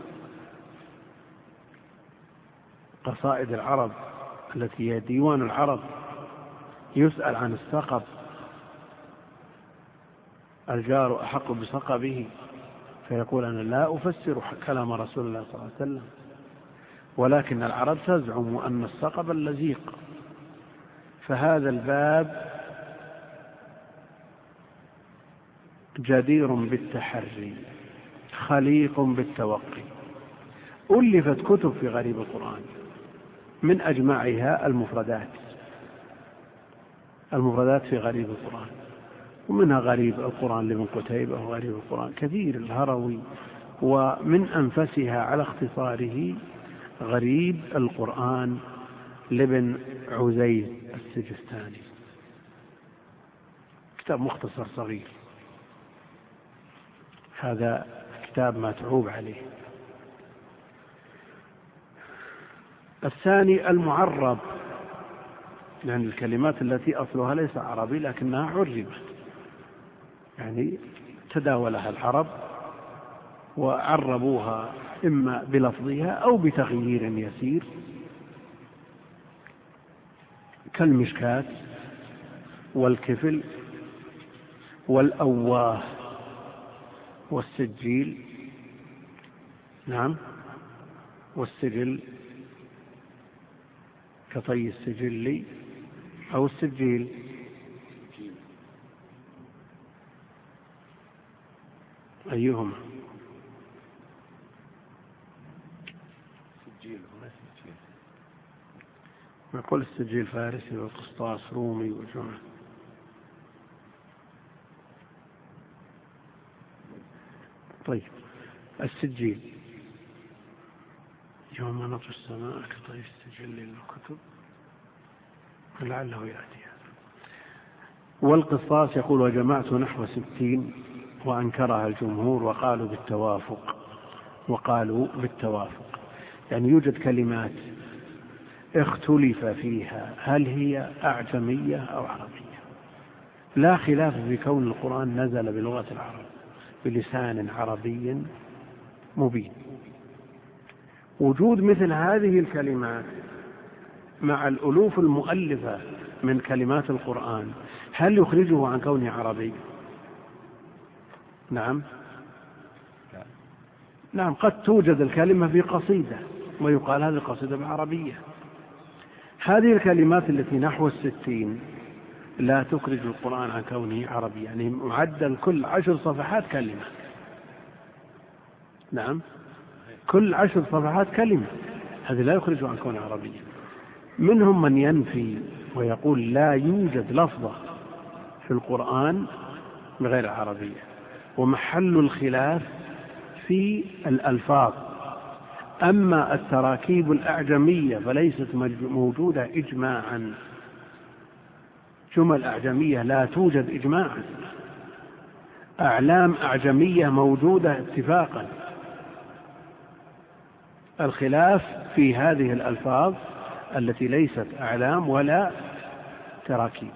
قصائد العرب التي هي ديوان العرب، يسأل عن السقب: الجار أحق بسقبه، فيقول: أنا لا أفسر كلام رسول الله صلى الله عليه وسلم، ولكن العرب تزعم أن السقب اللزيق. فهذا الباب جدير بالتحري خليق بالتوقي. ألفت كتب في غريب القرآن، من أجمعها المفردات في غريب القرآن، ومنها غريب القرآن لابن قتيبة، وغريب القرآن كثير الهروي، ومن أنفسها على اختصاره غريب القرآن لابن عزيز السجستاني، كتاب مختصر صغير. هذا كتاب متعوب عليه. الثاني المعرب، يعني الكلمات التي أصلها ليس عربي لكنها عربت، يعني تداولها العرب وعربوها إما بلفظها أو بتغيير يسير، والسجيل، نعم، والسجل كطي السجل أو السجيل. أيهما؟ نقول السجيل فارسي والقسطاس رومي والجمع. طيب السجيل يوم نطوي السماء كطي السجل للكتب لعله يأتي. والقسطاس يقول وجمعت نحو 60 وأنكرها الجمهور وقالوا بالتوافق، يعني يوجد كلمات اختلف فيها هل هي أعجمية أو عربية، لا خلاف في كون القرآن نزل بلغة العرب بلسان عربي مبين. وجود مثل هذه الكلمات مع الألوف المؤلفة من كلمات القرآن هل يخرجه عن كونه عربي؟ نعم، قد توجد الكلمة في قصيدة ويقال هذه القصيدة بعربية. هذه الكلمات التي نحو 60 لا تخرج القرآن عن كونه عربي، يعني معدل كل 10 صفحات كلمة. نعم، كل 10 صفحات كلمة، هذه لا يخرج عن كونه عربي. منهم من ينفي ويقول لا يوجد لفظة في القرآن بغير عربية، ومحل الخلاف في الألفاظ. أما التراكيب الأعجمية فليست موجودة إجماعا، جمل أعجمية لا توجد إجماعا، أعلام أعجمية موجودة اتفاقا. الخلاف في هذه الألفاظ التي ليست أعلام ولا تراكيب.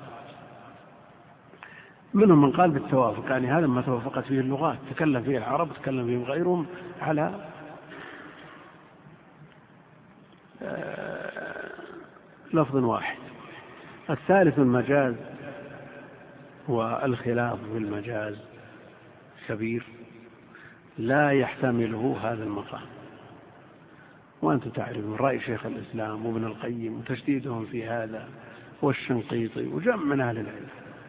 منهم من قال بالتوافق، يعني هذا ما توافقت فيه اللغات، تكلم فيه العرب تكلم فيه غيرهم على لفظ واحد. الثالث المجاز، والخلاف في المجاز كبير لا يحتمله هذا المقام، وأنت تعرفون رأي شيخ الإسلام وابن القيم وتشديدهم في هذا والشنقيطي وجمع من أهل العلم،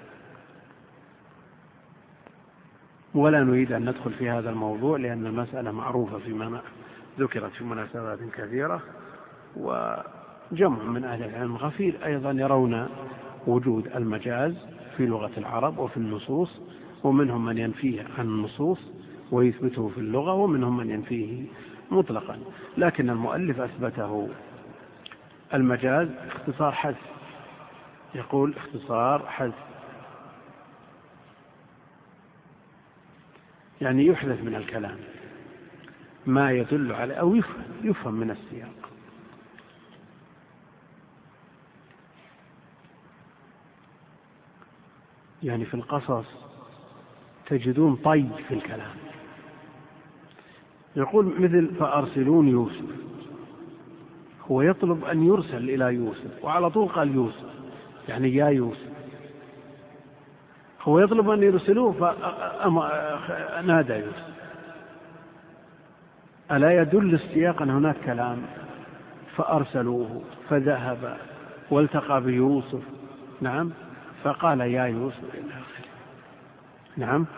ولا نريد أن ندخل في هذا الموضوع لأن المسألة معروفة فيما ذكرت في مناسبات كثيرة. وجمع من أهل العلم غفير أيضا يرون وجود المجاز في لغة العرب وفي النصوص، ومنهم من ينفيه عن النصوص ويثبته في اللغة، ومنهم من ينفيه مطلقا. لكن المؤلف أثبته المجاز اختصار حذف، يقول اختصار حذف، يعني يحدث من الكلام ما يدل على أو يفهم من السياق. يعني في القصص تجدون طي في الكلام، يقول مثل فأرسلون يوسف، هو يطلب أن يرسل إلى يوسف وعلى طول قال يوسف، يعني يا يوسف. هو يطلب أن يرسلوه فنادى يوسف. ألا يدل السياق أن هناك كلام؟ فأرسلوه فذهب والتقى بيوسف، نعم، فقال يا يوسف إلى آخره. نعم،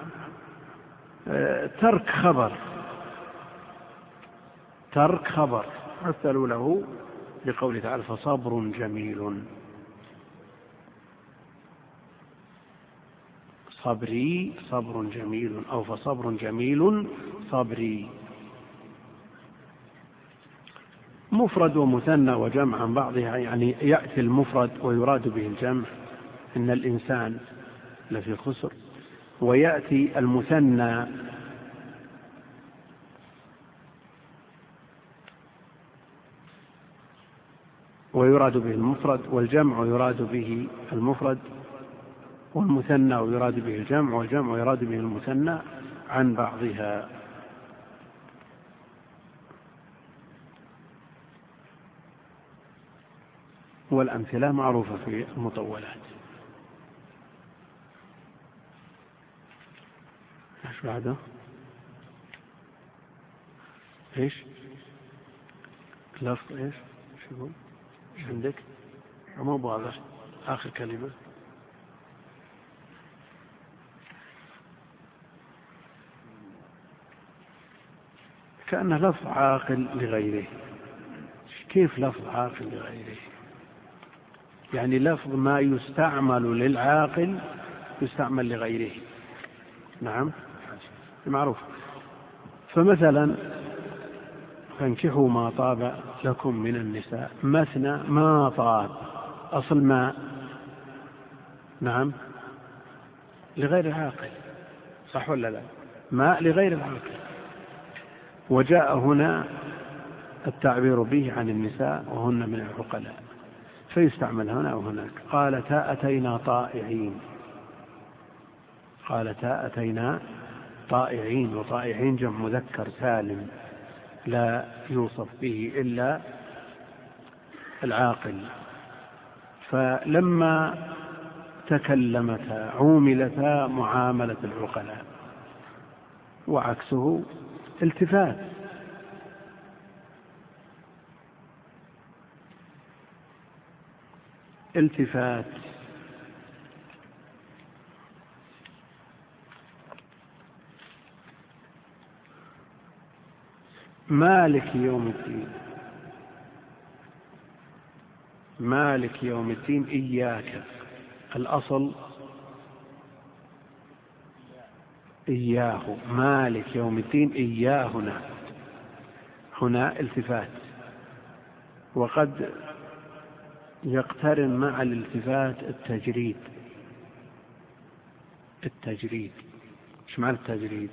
ترك خبر مثلوا له لقوله تعالى فصبر جميل. صبري صبر جميل، أو فصبر جميل صبري. مفرد ومثنى وجمع عن بعضها، يعني يأتي المفرد ويراد به الجمع إن الإنسان لفي خسر، ويأتي المثنى ويراد به المفرد، والجمع يراد به المفرد، والمثنى ويراد به الجمع، والجمع يراد به المثنى عن بعضها. والأمثلة معروفة في المطولات. ايش بعده؟ إيش لفظ إيش شو يقول إيش عندك مو واضح آخر كلمة كأنه لفظ عاقل لغيره. كيف لفظ عاقل لغيره؟ يعني لفظ ما يستعمل للعاقل يستعمل لغيره. نعم معروف. فمثلا فانكحوا ما طاب لكم من النساء مثنى ما طاب أصل ما نعم لغير العاقل صح ولا لا؟ ماء لغير العاقل. وجاء هنا التعبير به عن النساء وهن من العقلاء فيستعمل هنا وهناك. قالتا أتينا طائعين قالتا أتينا طائعين وطائعين جمع مذكر سالم لا يوصف به إلا العاقل. فلما تكلمتا عوملتا معاملة العقلاء وعكسه التفات. التفات مالك يوم الدين مالك يوم الدين إياك الأصل إياه مالك يوم الدين إياهنا هنا التفات. وقد يقترن مع الالتفات التجريد. ايش معنى التجريد؟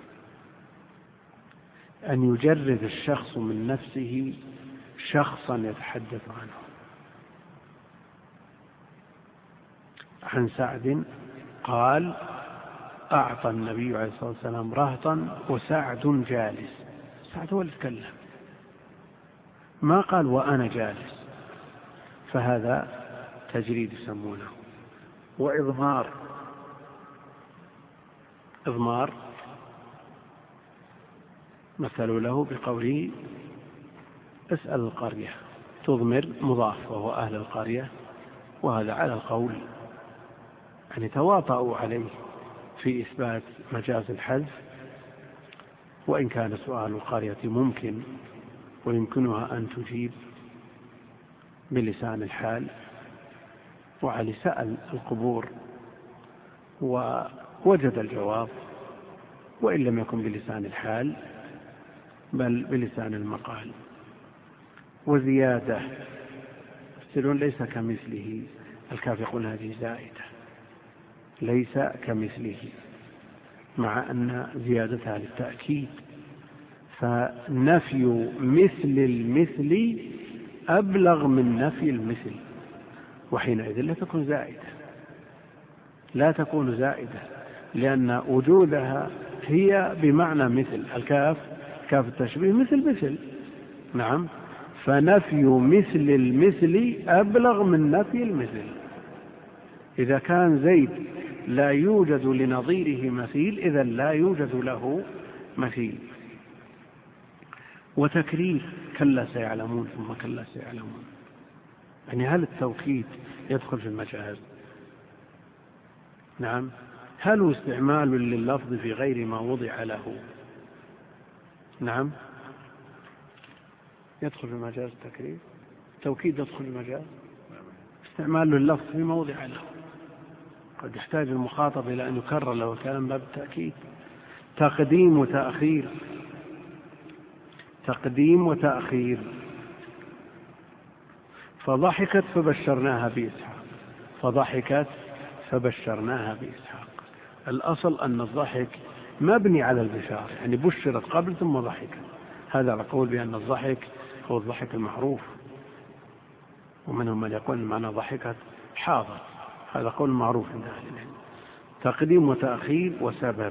أن يجرد الشخص من نفسه شخصا يتحدث عنه. عن سعد قال أعطى النبي عليه الصلاة والسلام رهطا وسعد جالس. سعد هو اللي تكلم ما قال وأنا جالس. فهذا تجريد يسمونه. وإضمار مثلوا له بقوله اسأل القرية تضمر مضاف وهو أهل القرية. وهذا على القول يعني تواطؤوا عليه في إثبات مجاز الحذف وإن كان سؤال القرية ممكن ويمكنها أن تجيب بلسان الحال. وعلي سأل القبور ووجد الجواب وإن لم يكن بلسان الحال بل بلسان المقال. وزيادة يفسرون ليس كمثله الكاف يقول هذه زائدة ليس كمثله مع أن زيادتها للتأكيد. فنفي مثل المثل أبلغ من نفي المثل وحينئذ لا تكون زائدة لأن وجودها هي بمعنى مثل. الكاف كاف التشبيه مثل نعم. فنفي مثل المثل أبلغ من نفي المثل. إذا كان زيد لا يوجد لنظيره مثيل إذا لا يوجد له مثيل. وتكرير كلا سيعلمون ثم كلا سيعلمون. يعني هل التوكيد يدخل في المجاز؟ نعم. هل هو استعمال لللفظ في غير ما وضع له؟ نعم يدخل في المجاز التكرير. التوكيد يدخل في المجاز. استعمال لللفظ في موضع له قد يحتاج المخاطب إلى أن يكرر له الكلام باب التأكيد. تقديم وتأخير. فضحكت فبشرناها بإسحاق. الأصل أن الضحك مبني على البشارة يعني بشرت قبل ثم ضحكت. هذا القول بأن الضحك هو الضحك المعروف ومنهم من يقول معنى ضحكت حاضر. هذا قول معروف عند أهل العلم. تقديم وتأخير وسبب.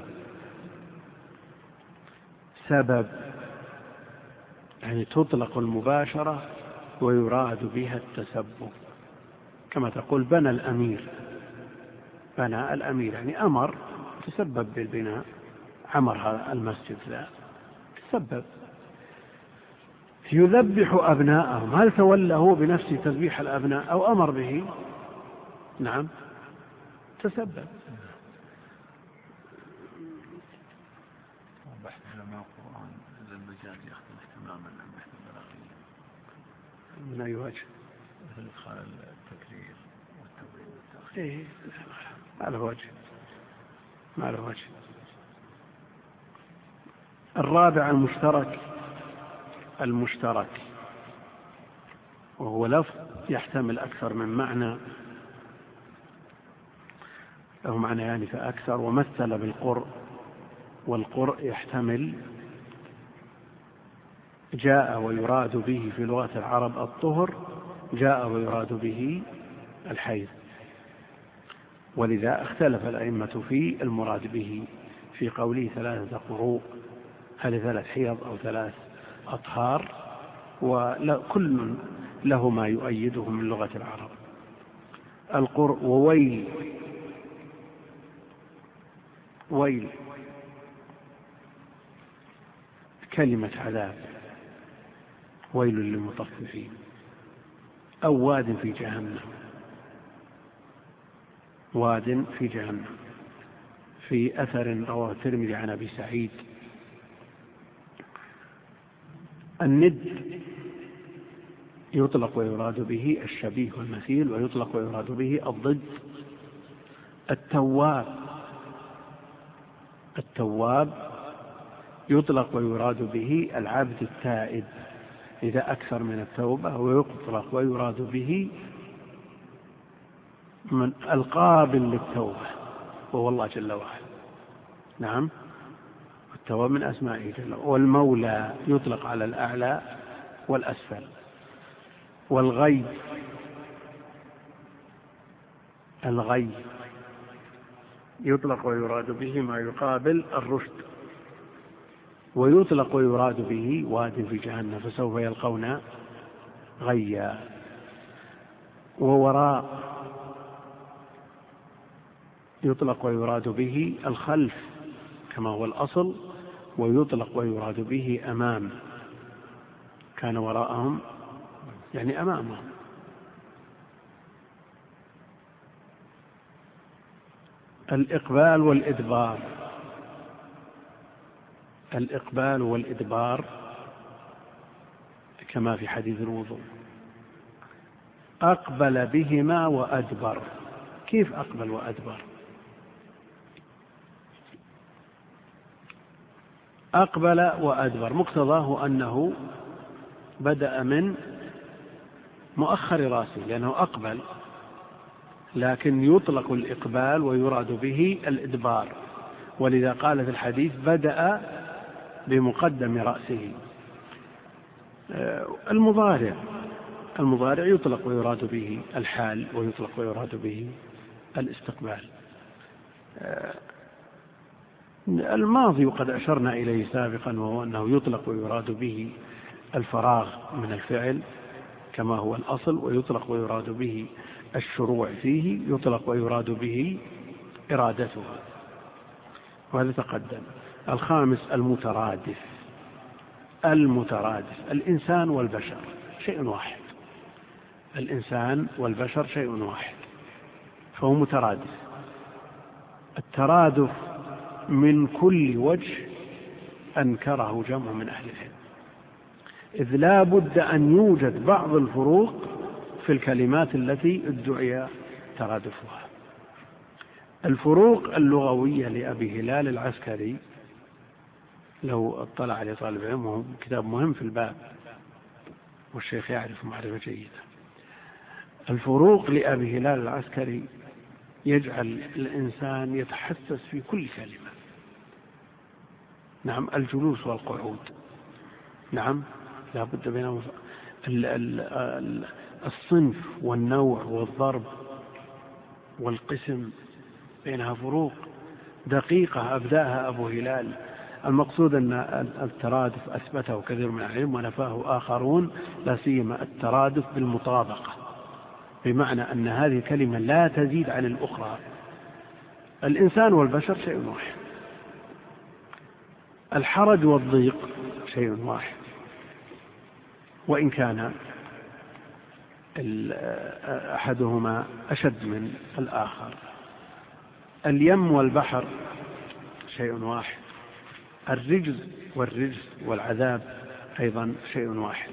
سبب يعني تطلق المباشرة ويراد بها التسبب كما تقول بنى الأمير يعني أمر تسبب بالبناء. عمر هذا المسجد لا تسبب. يذبح أبناءهم، هل تولى هو بنفسه تذبيح الأبناء أو أمر به؟ نعم تسبب. بحث علماء القرآن المجاز يختلف تماما عن بحث البلاغية. من أي وجه؟ مثل إدخال التكرير والتبرير والتأخير. ما له وجه. الرابع المشترك وهو لفظ يحتمل أكثر من معنى، له معنيان فأكثر، ومثل بالقرء، والقرء يحتمل جاء ويراد به في لغة العرب الطهر، جاء ويراد به الحيض، ولذا اختلف الأئمة في المراد به في قوله 3 قروء، هل 3 حيض أو 3 أطهار، وكل له ما يؤيده من لغة العرب. القرء وويل كلمة عذاب، ويل للمطففين، أو واد في جهنم، في أثر رواه الترمذي عن أبي سعيد. الند يطلق ويراد به الشبيه والمثيل، ويطلق ويراد به الضد. التواب يطلق ويراد به العبد التائب إذا أكثر من التوبة، ويطلق ويراد به من القابل للتوبة وهو الله جل وعلا. نعم، التواب من أسمائه جل وعلا. والمولى يطلق على الأعلى والأسفل. والغي يطلق ويراد به ما يقابل الرشد، ويطلق ويراد به واد في جهنم فسوف يلقون غيا. ووراء يطلق ويراد به الخلف كما هو الأصل، ويطلق ويراد به أمام، كان وراءهم يعني أمامهم. الإقبال والإدبار كما في حديث الوضوء، أقبل بهما وأدبر. كيف أقبل وأدبر؟ أقبل وأدبر مقتضاه أنه بدأ من مؤخر رأسه لأنه أقبل، لكن يطلق الإقبال ويراد به الإدبار، ولذا قال في الحديث بدأ بمقدم رأسه. المضارع يطلق ويراد به الحال، ويطلق ويراد به الاستقبال. الماضي قد أشرنا إليه سابقا، وهو أنه يطلق ويراد به الفراغ من الفعل كما هو الأصل، ويطلق ويراد به الشروع فيه، يطلق ويراد به إرادته، وهذا تقدم. الخامس المترادف. الإنسان والبشر شيء واحد، الإنسان والبشر شيء واحد، فهو مترادف. الترادف من كل وجه أنكره جمع من أهل العلم، إذ لا بد أن يوجد بعض الفروق في الكلمات التي ادعي ترادفها. الفروق اللغوية لأبي هلال العسكري، لو اطلع عليه طالب علم، كتاب مهم في الباب والشيخ يعرف معرفة جيدة. الفروق لأبي هلال العسكري يجعل الإنسان يتحسس في كل كلمة. نعم، الجلوس والقعود، نعم لا بد بينهم. الصنف والنوع والضرب والقسم بينها فروق دقيقة أبداها أبو هلال. المقصود أن الترادف أثبته كثير من العلم ونفاه آخرون، لا سيما الترادف بالمطابقة، بمعنى أن هذه الكلمة لا تزيد عن الأخرى. الإنسان والبشر شيء واحد، الحرج والضيق شيء واحد، وإن كان أحدهما أشد من الآخر. اليم والبحر شيء واحد، الرجز والعذاب أيضا شيء واحد.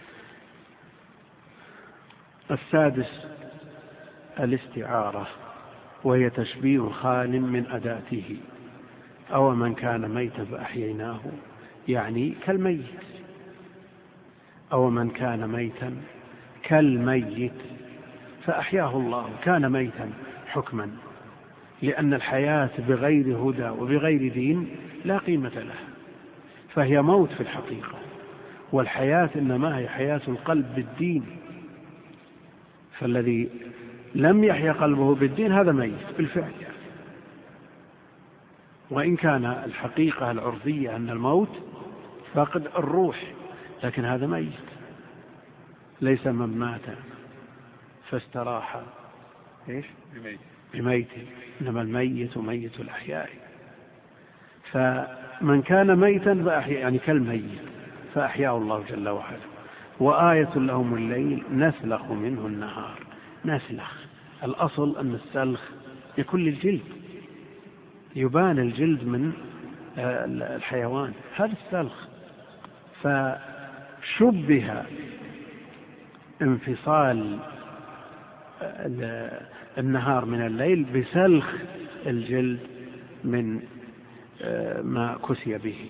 السادس الاستعارة، وهي تشبيه خال من أداته. أو من كان ميتا فأحييناه، يعني كالميت. أو من كان ميتا كالميت فأحياه الله، كان ميتا حكما، لأن الحياة بغير هدى وبغير دين لا قيمة لها، فهي موت في الحقيقة. والحياة إنما هي حياة القلب بالدين، فالذي لم يحيا قلبه بالدين هذا ميت بالفعل. وإن كان الحقيقة العرفية أن الموت فقد الروح، لكن هذا ميت، ليس من مات فاستراح بميت، إنما الميت ميت الأحياء. فمن كان ميتا فأحيا، يعني كالميت، فأحياه الله جل وعلا. وآية لهم الليل نسلخ منه النهار. نسلخ، الأصل أن السلخ يكون للجلد، يبان الجلد من الحيوان، هذا السلخ. فشبه انفصال النهار من الليل بسلخ الجلد من ما كسي به.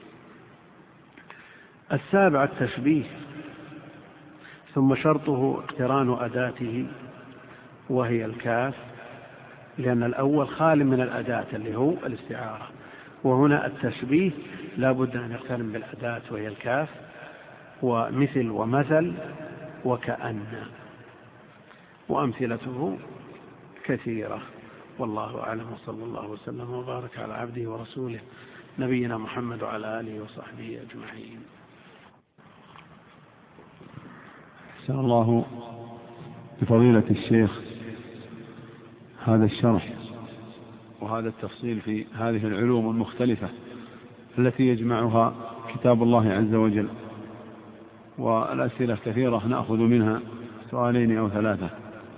السابع التشبيه، ثم شرطه اقتران أداته وهي الكاف، لأن الأول خال من الأداة اللي هو الاستعارة، وهنا التشبيه لا بد أن يقترن بالأداة وهي الكاف، ومثل ومثل وكأن، وأمثلته كثيرة. والله أعلم، وصلى الله وسلم وبارك على عبده ورسوله نبينا محمد وعلى آله وصحبه أجمعين. أحسن الله بفضيلة الشيخ هذا الشرح وهذا التفصيل في هذه العلوم المختلفة التي يجمعها كتاب الله عز وجل. والأسئلة كثيرة، نأخذ منها سؤالين أو ثلاثة.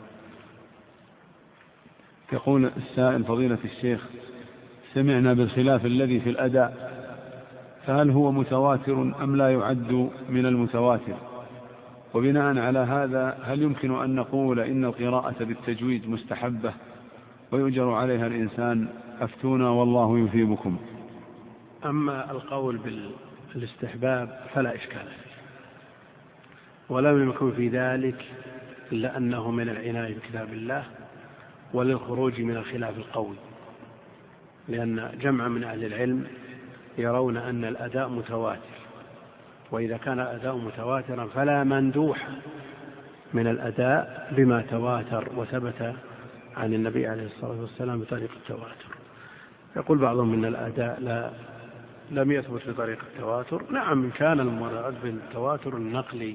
يقول السائل: فضيلة الشيخ، سمعنا بالخلاف الذي في الأداء، فهل هو متواتر أم لا يعد من المتواتر؟ وبناء على هذا هل يمكن أن نقول إن القراءة بالتجويد مستحبة ويؤجر عليها الإنسان؟ أفتونا والله يثيبكم. أما القول بالاستحباب فلا إشكال فيه، ولم يكن في ذلك إلا أنه من العناية بكتاب الله وللخروج من الخلاف القوي، لأن جمع من أهل العلم يرون أن الأداء متواتر، وإذا كان الأداء متواترا فلا مندوح من الأداء بما تواتر وثبت عن النبي عليه الصلاة والسلام بطريق التواتر. يقول بعضهم إن الأداء لم يثبت بطريق التواتر. نعم، كان المراد بالتواتر النقلي،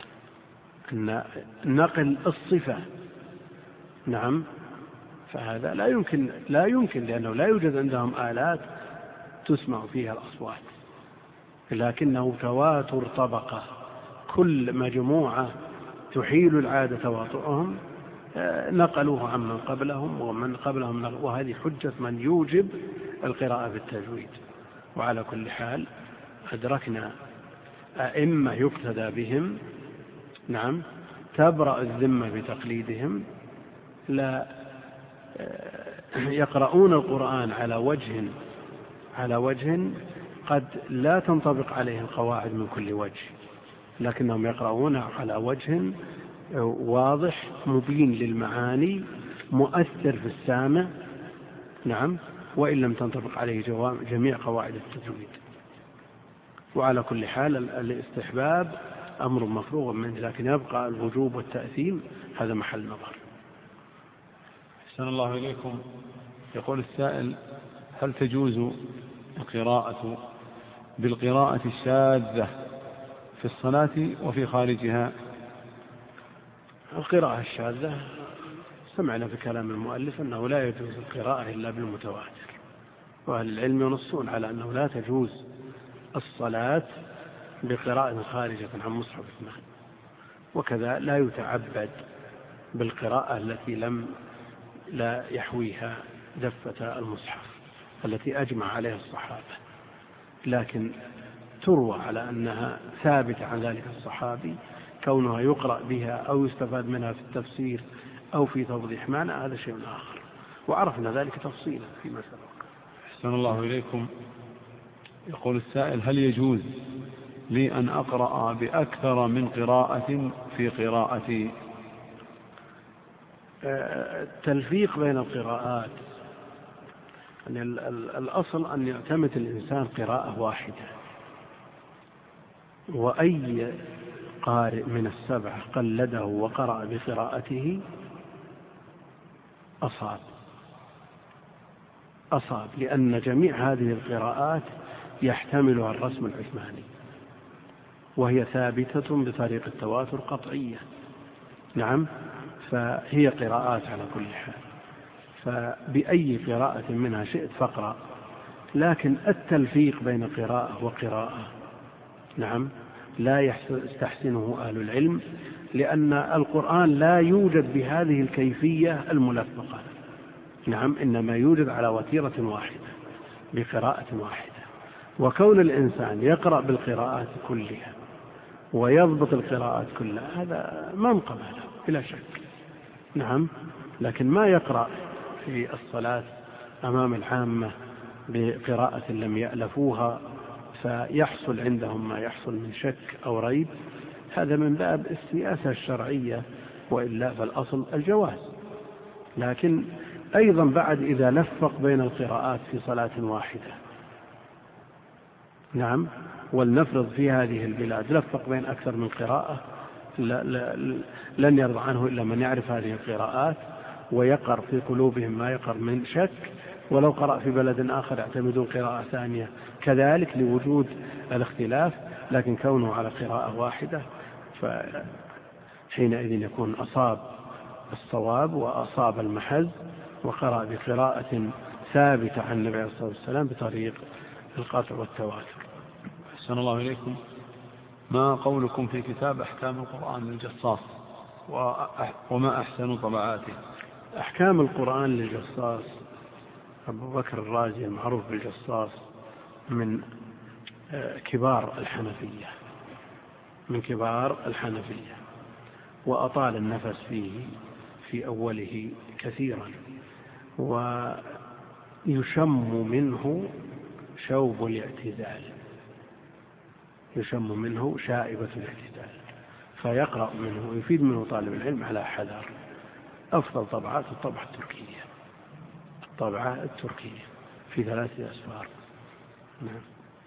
نقل الصفة، نعم، فهذا لا يمكن لأنه لا يوجد عندهم آلات تسمع فيها الأصوات، لكنه تواتر طبقة، كل مجموعة تحيل العادة تواطؤهم نقلوه عمن قبلهم ومن قبلهم، وهذه حجة من يوجب القراءة بالتجويد. وعلى كل حال أدركنا أئمة يقتدى بهم، نعم، تبرأ الذمة بتقليدهم، لا يقرؤون القرآن على وجه قد لا تنطبق عليه القواعد من كل وجه، لكنهم يقرؤون على وجه واضح مبين للمعاني مؤثر في السامع، نعم، وإن لم تنطبق عليه جميع قواعد التجويد. وعلى كل حال الاستحباب أمر مفروغ منه، لكن يبقى الوجوب والتأثيم هذا محل نظر. أحسن الله إليكم. يقول السائل: هل تجوز القراءة بالقراءة الشاذة في الصلاة وفي خارجها؟ القراءة الشاذة سمعنا في كلام المؤلف أنه لا يجوز القراءة إلا بالمتواتر، وأهل العلم ينصون على أنه لا تجوز الصلاة بقراءة خارجة عن مصحف اثنين، وكذا لا يتعبد بالقراءة التي لا يحويها دفة المصحف التي أجمع عليها الصحابة، لكن تروى على أنها ثابتة عن ذلك الصحابي كونها يقرأ بها أو يستفاد منها في التفسير أو في توضيح معنى، هذا شيء آخر، وعرفنا ذلك تفصيلا فيما سبق. أحسن الله إليكم. يقول السائل: هل يجوز لي أن أقرأ بأكثر من قراءة في قراءتي؟ التلفيق بين القراءات، يعني الأصل أن يعتمد الإنسان قراءة واحدة، وأي قارئ من السبعة قلده وقرأ بقراءته أصاب، لأن جميع هذه القراءات يحتملها الرسم العثماني، وهي ثابتة بطريق التواتر قطعية. نعم، فهي قراءات على كل حال، فبأي قراءة منها شئت فاقرأ، لكن التلفيق بين قراءة وقراءة نعم لا يستحسنه أهل العلم، لأن القرآن لا يوجد بهذه الكيفية الملفقة. نعم، إنما يوجد على وتيرة واحدة بقراءة واحدة، وكون الإنسان يقرأ بالقراءات كلها ويضبط القراءات كلها هذا منقبة له بلا شك. نعم، لكن ما يقرأ في الصلاة أمام العامة بقراءة لم يألفوها فيحصل عندهم ما يحصل من شك أو ريب، هذا من باب السياسة الشرعية، وإلا فالأصل الجواز. لكن أيضا بعد إذا لفق بين القراءات في صلاة واحدة، نعم، ولنفرض في هذه البلاد لفق بين أكثر من قراءة، لن يرضى عنه إلا من يعرف هذه القراءات ويقر في قلوبهم ما يقر من شك، ولو قرأ في بلد آخر يعتمدون قراءة ثانية كذلك لوجود الاختلاف، لكن كونه على قراءة واحدة فحينئذ يكون أصاب الصواب وأصاب المحز، وقرأ بقراءة ثابتة عن النبي عليه الصلاة والسلام بطريق القطع والتواتر. أحسن الله إليكم. ما قولكم في كتاب أحكام القرآن للجصاص وما أحسن طبعاته؟ أحكام القرآن للجصاص أبو بكر الرازي المعروف بالجصاص من كبار الحنفية، وأطال النفس فيه في أوله كثيرا، ويشم منه شوب الاعتدال، يشم منه شائبة الاعتدال، فيقرأ منه ويفيد منه طالب العلم على حذر. أفضل طبعات الطبعة التركية في 3 أسفار. نعم.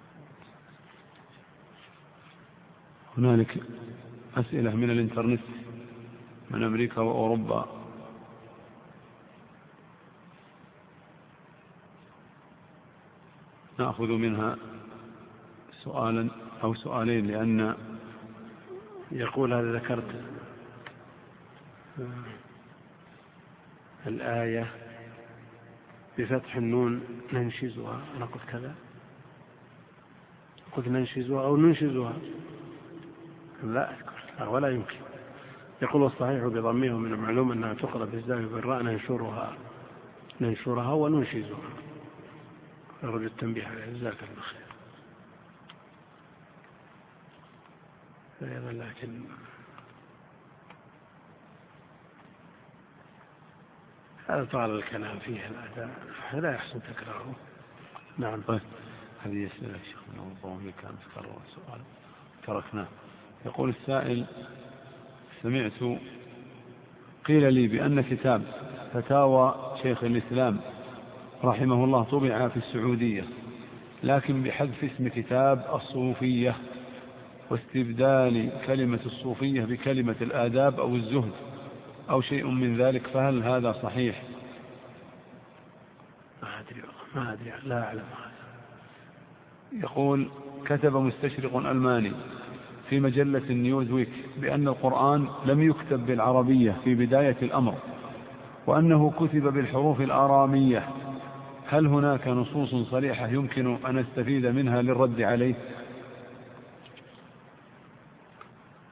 هنالك أسئلة من الإنترنت من أمريكا وأوروبا. نأخذ منها سؤالا أو سؤالين، لأن يقول هذا ذكرت الآية بفتح النون ننشزها، نقول كذا، قد ننشزها أو ننشزها، لا أذكر ولا يمكن. يقول الصحيح بضمه من المعلوم أنها تقرأ بالزاوية بالراء ننشرها وننشزها. أرجو التنبيه على جزاك الله خير. لكن هذا طال الكلام فيه الأداء لا يحسن تكراره. نعم. طيب، هذه أسئلة شيخ من الله كان تكرر السؤال تركناه. يقول السائل: سمعت قيل لي بأن كتاب فتاوى شيخ الإسلام رحمه الله طبع في السعودية، لكن بحذف اسم كتاب الصوفية واستبدال كلمة الصوفية بكلمة الآداب أو الزهد أو شيء من ذلك، فهل هذا صحيح؟ ما أدري لا أعلم هذا. يقول: كتب مستشرق ألماني في مجلة نيوزويك بأن القرآن لم يكتب بالعربية في بداية الأمر، وأنه كتب بالحروف الآرامية، هل هناك نصوص صريحة يمكن أن نستفيد منها للرد عليه؟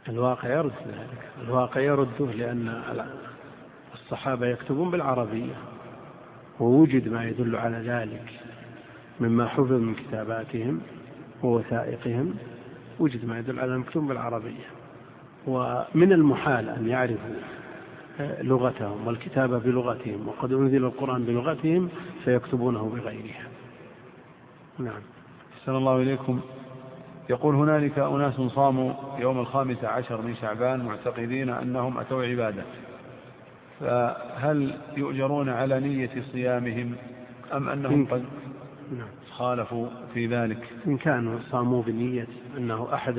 الواقع يرد ذلك، الواقع يرده، لأن الصحابة يكتبون بالعربية، ووجد ما يدل على ذلك مما حفظ من كتاباتهم ووثائقهم، وجد ما يدل على المكتوب بالعربية، ومن المحال أن يعرفوا لغتهم والكتابة بلغتهم، وقد أنزل القرآن بلغتهم فيكتبونه بغيرها. نعم. أحسن الله إليكم. يقول هنالك أناس صاموا يوم 15 من شعبان معتقدين أنهم أتوا عبادة، فهل يؤجرون على نية صيامهم أم أنهم قد خالفوا في ذلك؟ إن كانوا صاموا بنية أنه أحد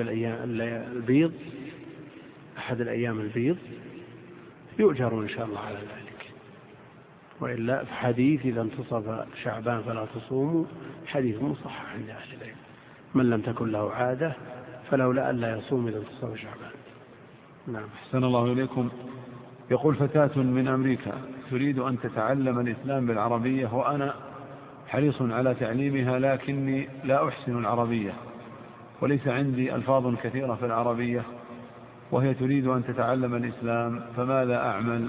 الأيام البيض يؤجرون إن شاء الله على ذلك، وإلا في حديث إذا انتصف شعبان فلا تصوموا، حديث مصحح عند أهل العلم، من لم تكن له عادة فلولا ألا يصوم إذا انتصف شعبان. نعم. أحسن الله إليكم. يقول فتاة من أمريكا تريد أن تتعلم الإسلام بالعربية، وأنا حريص على تعليمها لكني لا أحسن العربية وليس عندي ألفاظ كثيرة في العربية، وهي تريد أن تتعلم الإسلام، فماذا أعمل؟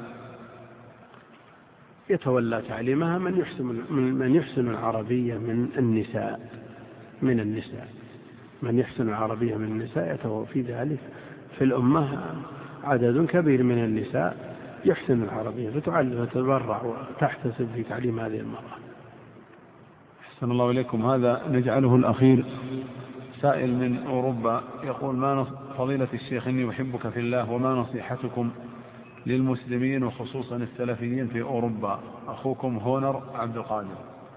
يتولى تعليمها من يحسن العربية من النساء، من يحسن العربية من النساء يتوفي ذلك في الأمة عدد كبير من النساء يحسن العربية، فتتبرع وتحتسب في تعليم هذه المرأة. أحسن الله إليكم. هذا نجعله الأخير. سائل من أوروبا يقول: ما فضيلة الشيخ، إني أحبك في الله، وما نصيحتكم للمسلمين وخصوصا السلفيين في أوروبا؟ أخوكم هونر عبد القادر.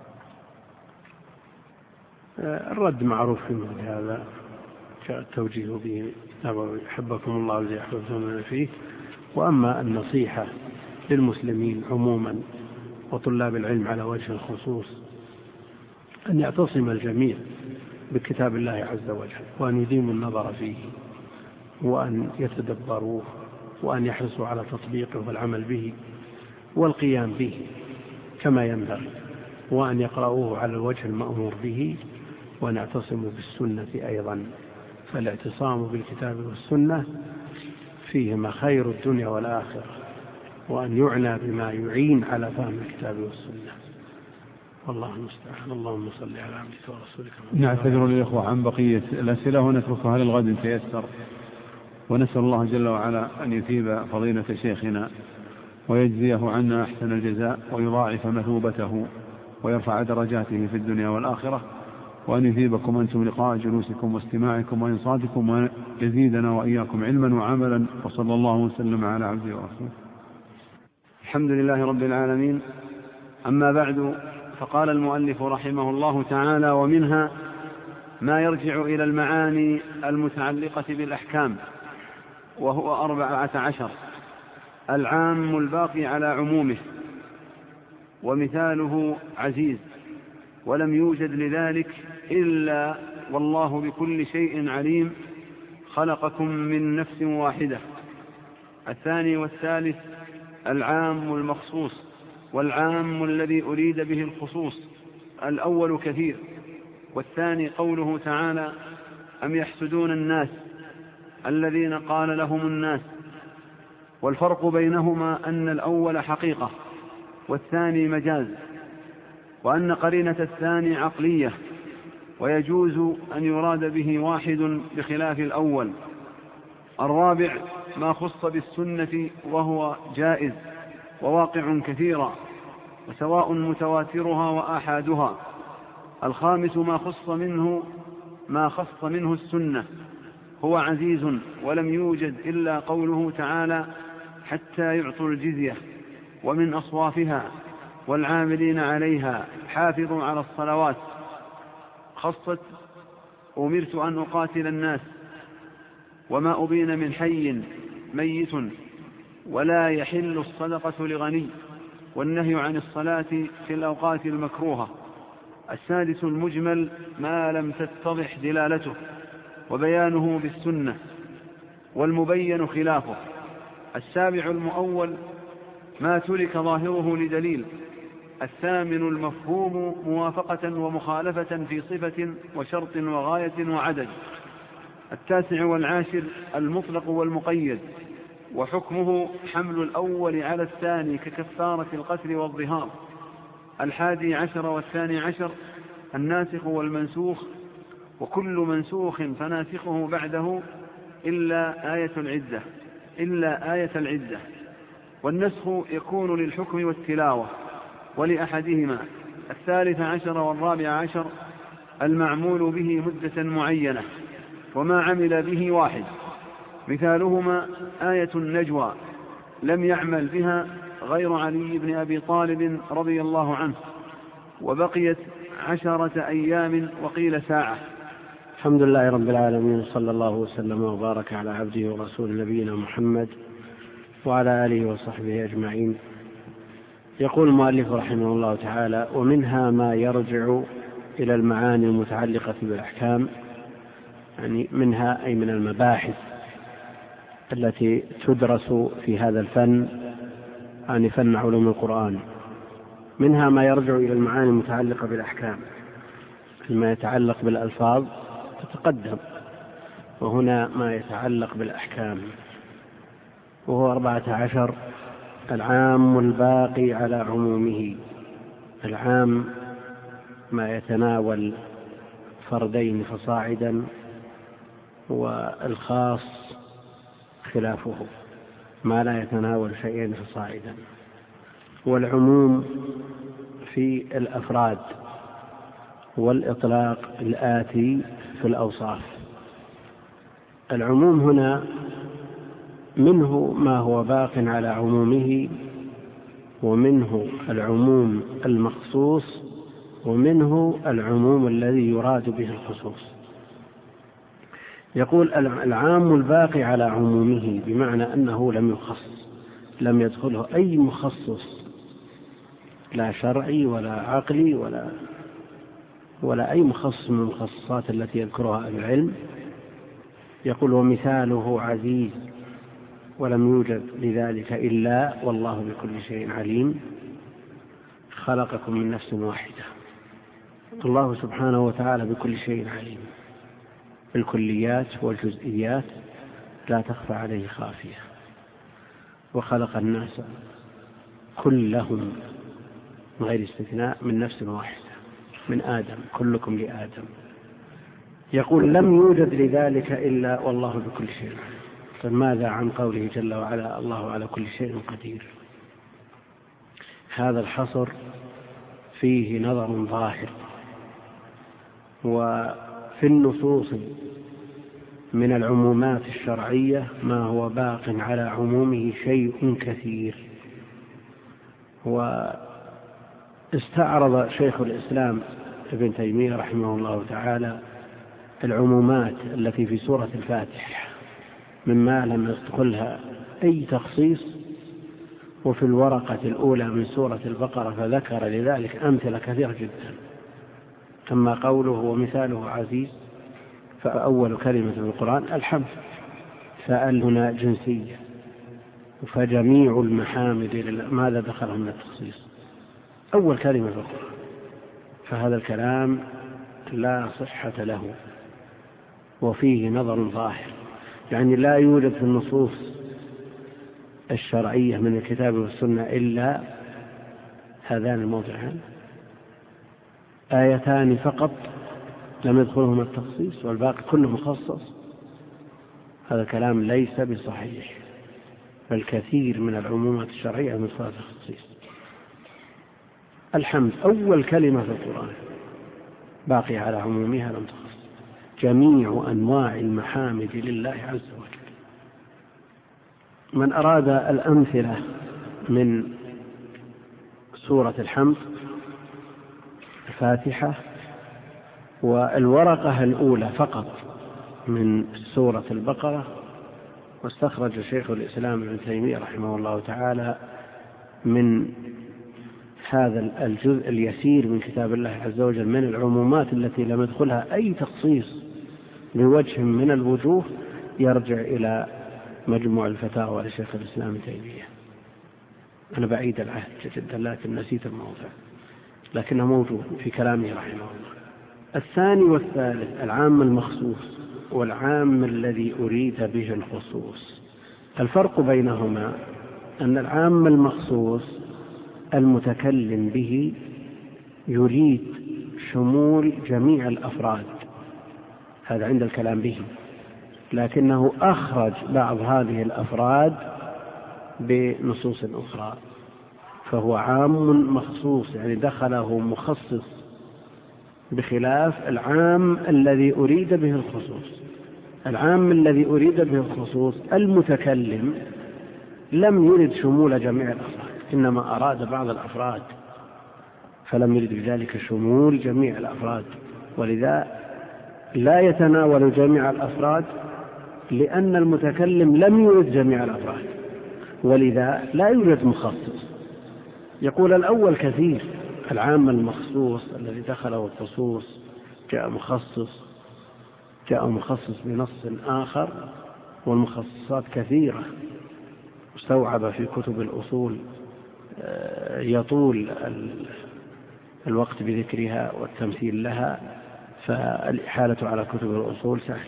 الرد معروف في مثل هذا، التوجيه به: يحبكم الله الذي يحببتم فيه. وأما النصيحة للمسلمين عموما وطلاب العلم على وجه الخصوص أن يعتصم الجميع بكتاب الله عز وجل، وأن يديموا النظر فيه، وأن يتدبروه، وأن يحرصوا على تطبيقه والعمل به والقيام به كما ينبغي، وأن يقرأوه على الوجه المأمور به، وأن يعتصموا بالسنة أيضا، فالاعتصام بالكتاب والسنة فيهما خير الدنيا والآخرة، وأن يعنى بما يعين على فهم الكتاب والسنة. والله المستعان. اللهم صل على عبدك ورسولك. نعتذر للإخوة عن بقية الأسئلة ونتركها للغد إن تيسر، ونسأل الله جل وعلا أن يثيب فضيلة شيخنا ويجزيه عنا أحسن الجزاء، ويضاعف مثوبته ويرفع درجاته في الدنيا والآخرة، وأن يثيبكم أنتم لقاء جلوسكم واستماعكم وإنصاتكم، ويزيدنا وإياكم علما وعملا، وصلى الله وسلم على عبده ورسوله. الحمد لله رب العالمين. أما بعد، فقال المؤلف رحمه الله تعالى: ومنها ما يرجع إلى المعاني المتعلقة بالأحكام، وهو 14: العام الباقي على عمومه، ومثاله عزيز، ولم يوجد لذلك إلا والله بكل شيء عليم، خلقكم من نفس واحدة. الثاني والثالث: العام المخصوص، والعام الذي أريد به الخصوص. الأول كثير، والثاني قوله تعالى: أم يحسدون الناس الذين قال لهم الناس. والفرق بينهما أن الأول حقيقة والثاني مجاز، وأن قرينة الثاني عقلية، ويجوز أن يراد به واحد بخلاف الأول. الرابع: ما خص بالسنة وهو جائز وواقع كثيرا، وسواء متواترها وآحادها. الخامس: ما خص منه السنة، هو عزيز، ولم يوجد إلا قوله تعالى: حتى يعطوا الجزية، ومن أصوافها والعاملين عليها، حافظوا على الصلوات. خصت: أمرت أن أقاتل الناس، وما أبين من حي ميت، ولا يحل الصدقة لغني، والنهي عن الصلاة في الأوقات المكروهة. السادس: المجمل، ما لم تتضح دلالته وبيانه بالسنة، والمبين خلافه. السابع: المؤول، ما ترك ظاهره لدليل. الثامن: المفهوم، موافقة ومخالفة في صفة وشرط وغاية وعدد. التاسع والعاشر المطلق والمقيد، وحكمه حمل الأول على الثاني ككفارة القتل والظهار. 11 والثاني عشر الناسخ والمنسوخ، وكل منسوخ فناسخه بعده إلا آية العدة. والنسخ يكون للحكم والتلاوة ولأحدهما. 13 والرابع المعمول به مدة معينة، وما عمل به واحد. مثالهما آية النجوى لم يعمل بها غير علي بن أبي طالب رضي الله عنه، وبقيت 10 أيام وقيل ساعة. الحمد لله رب العالمين، صلى الله وسلم وبارك على عبده ورسول نبينا محمد وعلى آله وصحبه أجمعين. يقول المؤلف رحمه الله تعالى: ومنها ما يرجع إلى المعاني المتعلقة بالأحكام، يعني منها أي من المباحث التي تدرس في هذا الفن، يعني فن علوم القرآن. منها ما يرجع إلى المعاني المتعلقة بالأحكام، ما يتعلق بالألفاظ تتقدم، وهنا ما يتعلق بالأحكام، وهو 14 العام الباقي على عمومه. العام ما يتناول فردين فصاعدا، والخاص خلافه ما لا يتناول شيئين فصاعدا. والعموم في الأفراد، والإطلاق الآتي في الأوصاف. العموم هنا منه ما هو باق على عمومه، ومنه العموم المخصوص، ومنه العموم الذي يراد به الخصوص. يقول العام الباقي على عمومه، بمعنى أنه لم يخص، لم يدخله أي مخصص، لا شرعي ولا عقلي ولا أي مخصص من المخصصات التي يذكرها أهل العلم. يقول: ومثاله عزيز ولم يوجد لذلك إلا والله بكل شيء عليم، خلقكم من نفس واحدة. الله سبحانه وتعالى بكل شيء عليم، الكليات والجزئيات لا تخفى عليه خافية. وخلق الناس كلهم من غير استثناء من نفس واحدة، من آدم، كلكم لآدم. يقول: لم يوجد لذلك إلا والله بكل شيء عليم. فماذا عن قوله جل وعلا: الله على كل شيء قدير؟ هذا الحصر فيه نظر ظاهر. وفي النصوص من العمومات الشرعية ما هو باق على عمومه شيء كثير. واستعرض شيخ الإسلام ابن تيمية رحمه الله تعالى العمومات التي في سورة الفاتحة مما لم يدخلها أي تخصيص، وفي الورقة الأولى من سورة البقرة، فذكر لذلك أمثلة كثيرة جدا. أما قوله ومثاله عزيز، فأول كلمة في القرآن الحمد، فأل هنا جنسية، فجميع المحامد ماذا دخلها من التخصيص؟ أول كلمة في القرآن. فهذا الكلام لا صحة له، وفيه نظر ظاهر، يعني لا يوجد في النصوص الشرعية من الكتاب والسنة إلا هذان الموضعان، آيتان فقط لم يدخلهما التخصيص، والباقي كله مخصص. هذا الكلام ليس بصحيح، بل كثير من العمومات الشرعية من صفات التخصيص. الحمد أول كلمة في القرآن باقي على عمومها لم تخصص، جميع أنواع المحامد لله عز وجل. من أراد الأمثلة من سورة الحمد الفاتحة والورقة الأولى فقط من سورة البقرة، واستخرج شيخ الإسلام ابن تيمية رحمه الله تعالى من هذا الجزء اليسير من كتاب الله عز وجل من العمومات التي لم يدخلها أي تخصيص بوجه من الوجوه، يرجع إلى مجموع الفتاوى لشيخ الإسلام ابن تيمية. أنا بعيد العهد جدا لكن نسيت الموضوع، لكنه موجود في كلامه رحمه الله. الثاني والثالث العام المخصوص، والعام الذي أريد به الخصوص. الفرق بينهما أن العام المخصوص المتكلم به يريد شمول جميع الأفراد، هذا عند الكلام به، لكنه أخرج بعض هذه الأفراد بنصوص أخرى، فهو عام مخصوص، يعني دخله مخصص، بخلاف العام الذي أريد به الخصوص. العام الذي أريد به الخصوص المتكلم لم يرد شمول جميع الأفراد، إنما أراد بعض الأفراد، فلم يرد بذلك شمول جميع الأفراد، ولذا لا يتناول جميع الأفراد، لأن المتكلم لم يرد جميع الأفراد، ولذا لا يوجد مخصص. يقول الأول كثير، العام المخصوص الذي دخله الخصوص جاء مخصص بنص آخر، والمخصصات كثيرة مستوعبة في كتب الأصول، يطول الوقت بذكرها والتمثيل لها، فالإحالة على كتب الأصول سهل.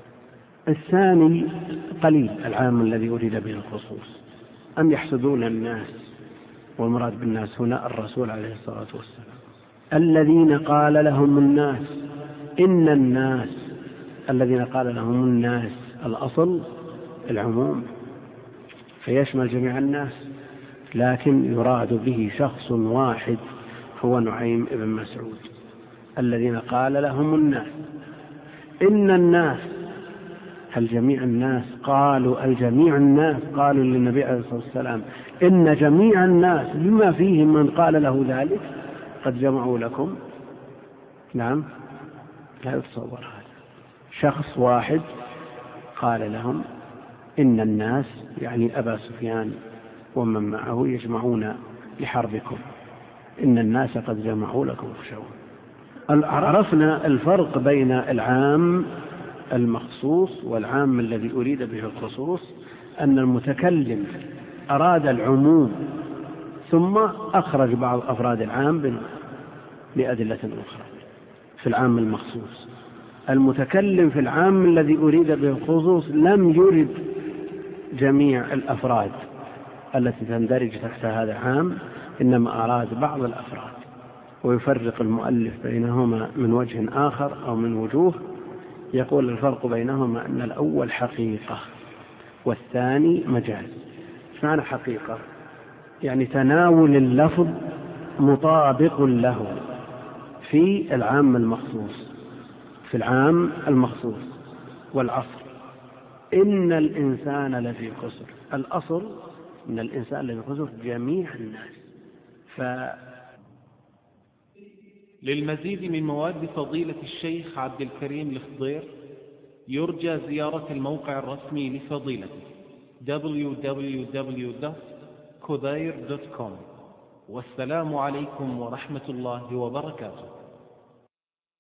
الثاني قليل العام الذي أريد به الخصوص، أم يحسدون الناس، والمراد بالناس هنا الرسول عليه الصلاة والسلام، الذين قال لهم الناس، إن الناس، الذين قال لهم الناس الأصل العموم فيشمل جميع الناس، لكن يراد به شخص واحد هو نعيم بن مسعود. الذين قال لهم الناس، إن الناس، هل جميع الناس؟ قالوا الجميع الناس، قالوا للنبي عليه الصلاة والسلام إن جميع الناس بما فيهم من قال له ذلك قد جمعوا لكم. نعم، لا يتصور هذا، شخص واحد قال لهم إن الناس، يعني أبا سفيان ومن معه يجمعون لحربكم، إن الناس قد جمعوا لكم فاخشوهم. عرفنا الفرق بين العام المخصوص والعام الذي أريد به الخصوص، أن المتكلم أراد العموم ثم أخرج بعض أفراد العام لأدلة أخرى في العام المخصوص. المتكلم في العام الذي أريد به الخصوص لم يرد جميع الأفراد التي تندرج تحت هذا العام، إنما أراد بعض الأفراد. ويفرق المؤلف بينهما من وجه آخر أو من وجوه، يقول الفرق بينهما أن الأول حقيقة والثاني مجاز. إيش معنى حقيقة؟ يعني تناول اللفظ مطابق له في العام المخصوص، في العام المخصوص. والعصر إن الإنسان لفي خسر، الأصل إن الإنسان لفي خسر جميع الناس. للمزيد من مواد فضيلة الشيخ عبد الكريم الخضير يرجى زيارة الموقع الرسمي لفضيلته www.khudair.com. والسلام عليكم ورحمة الله وبركاته.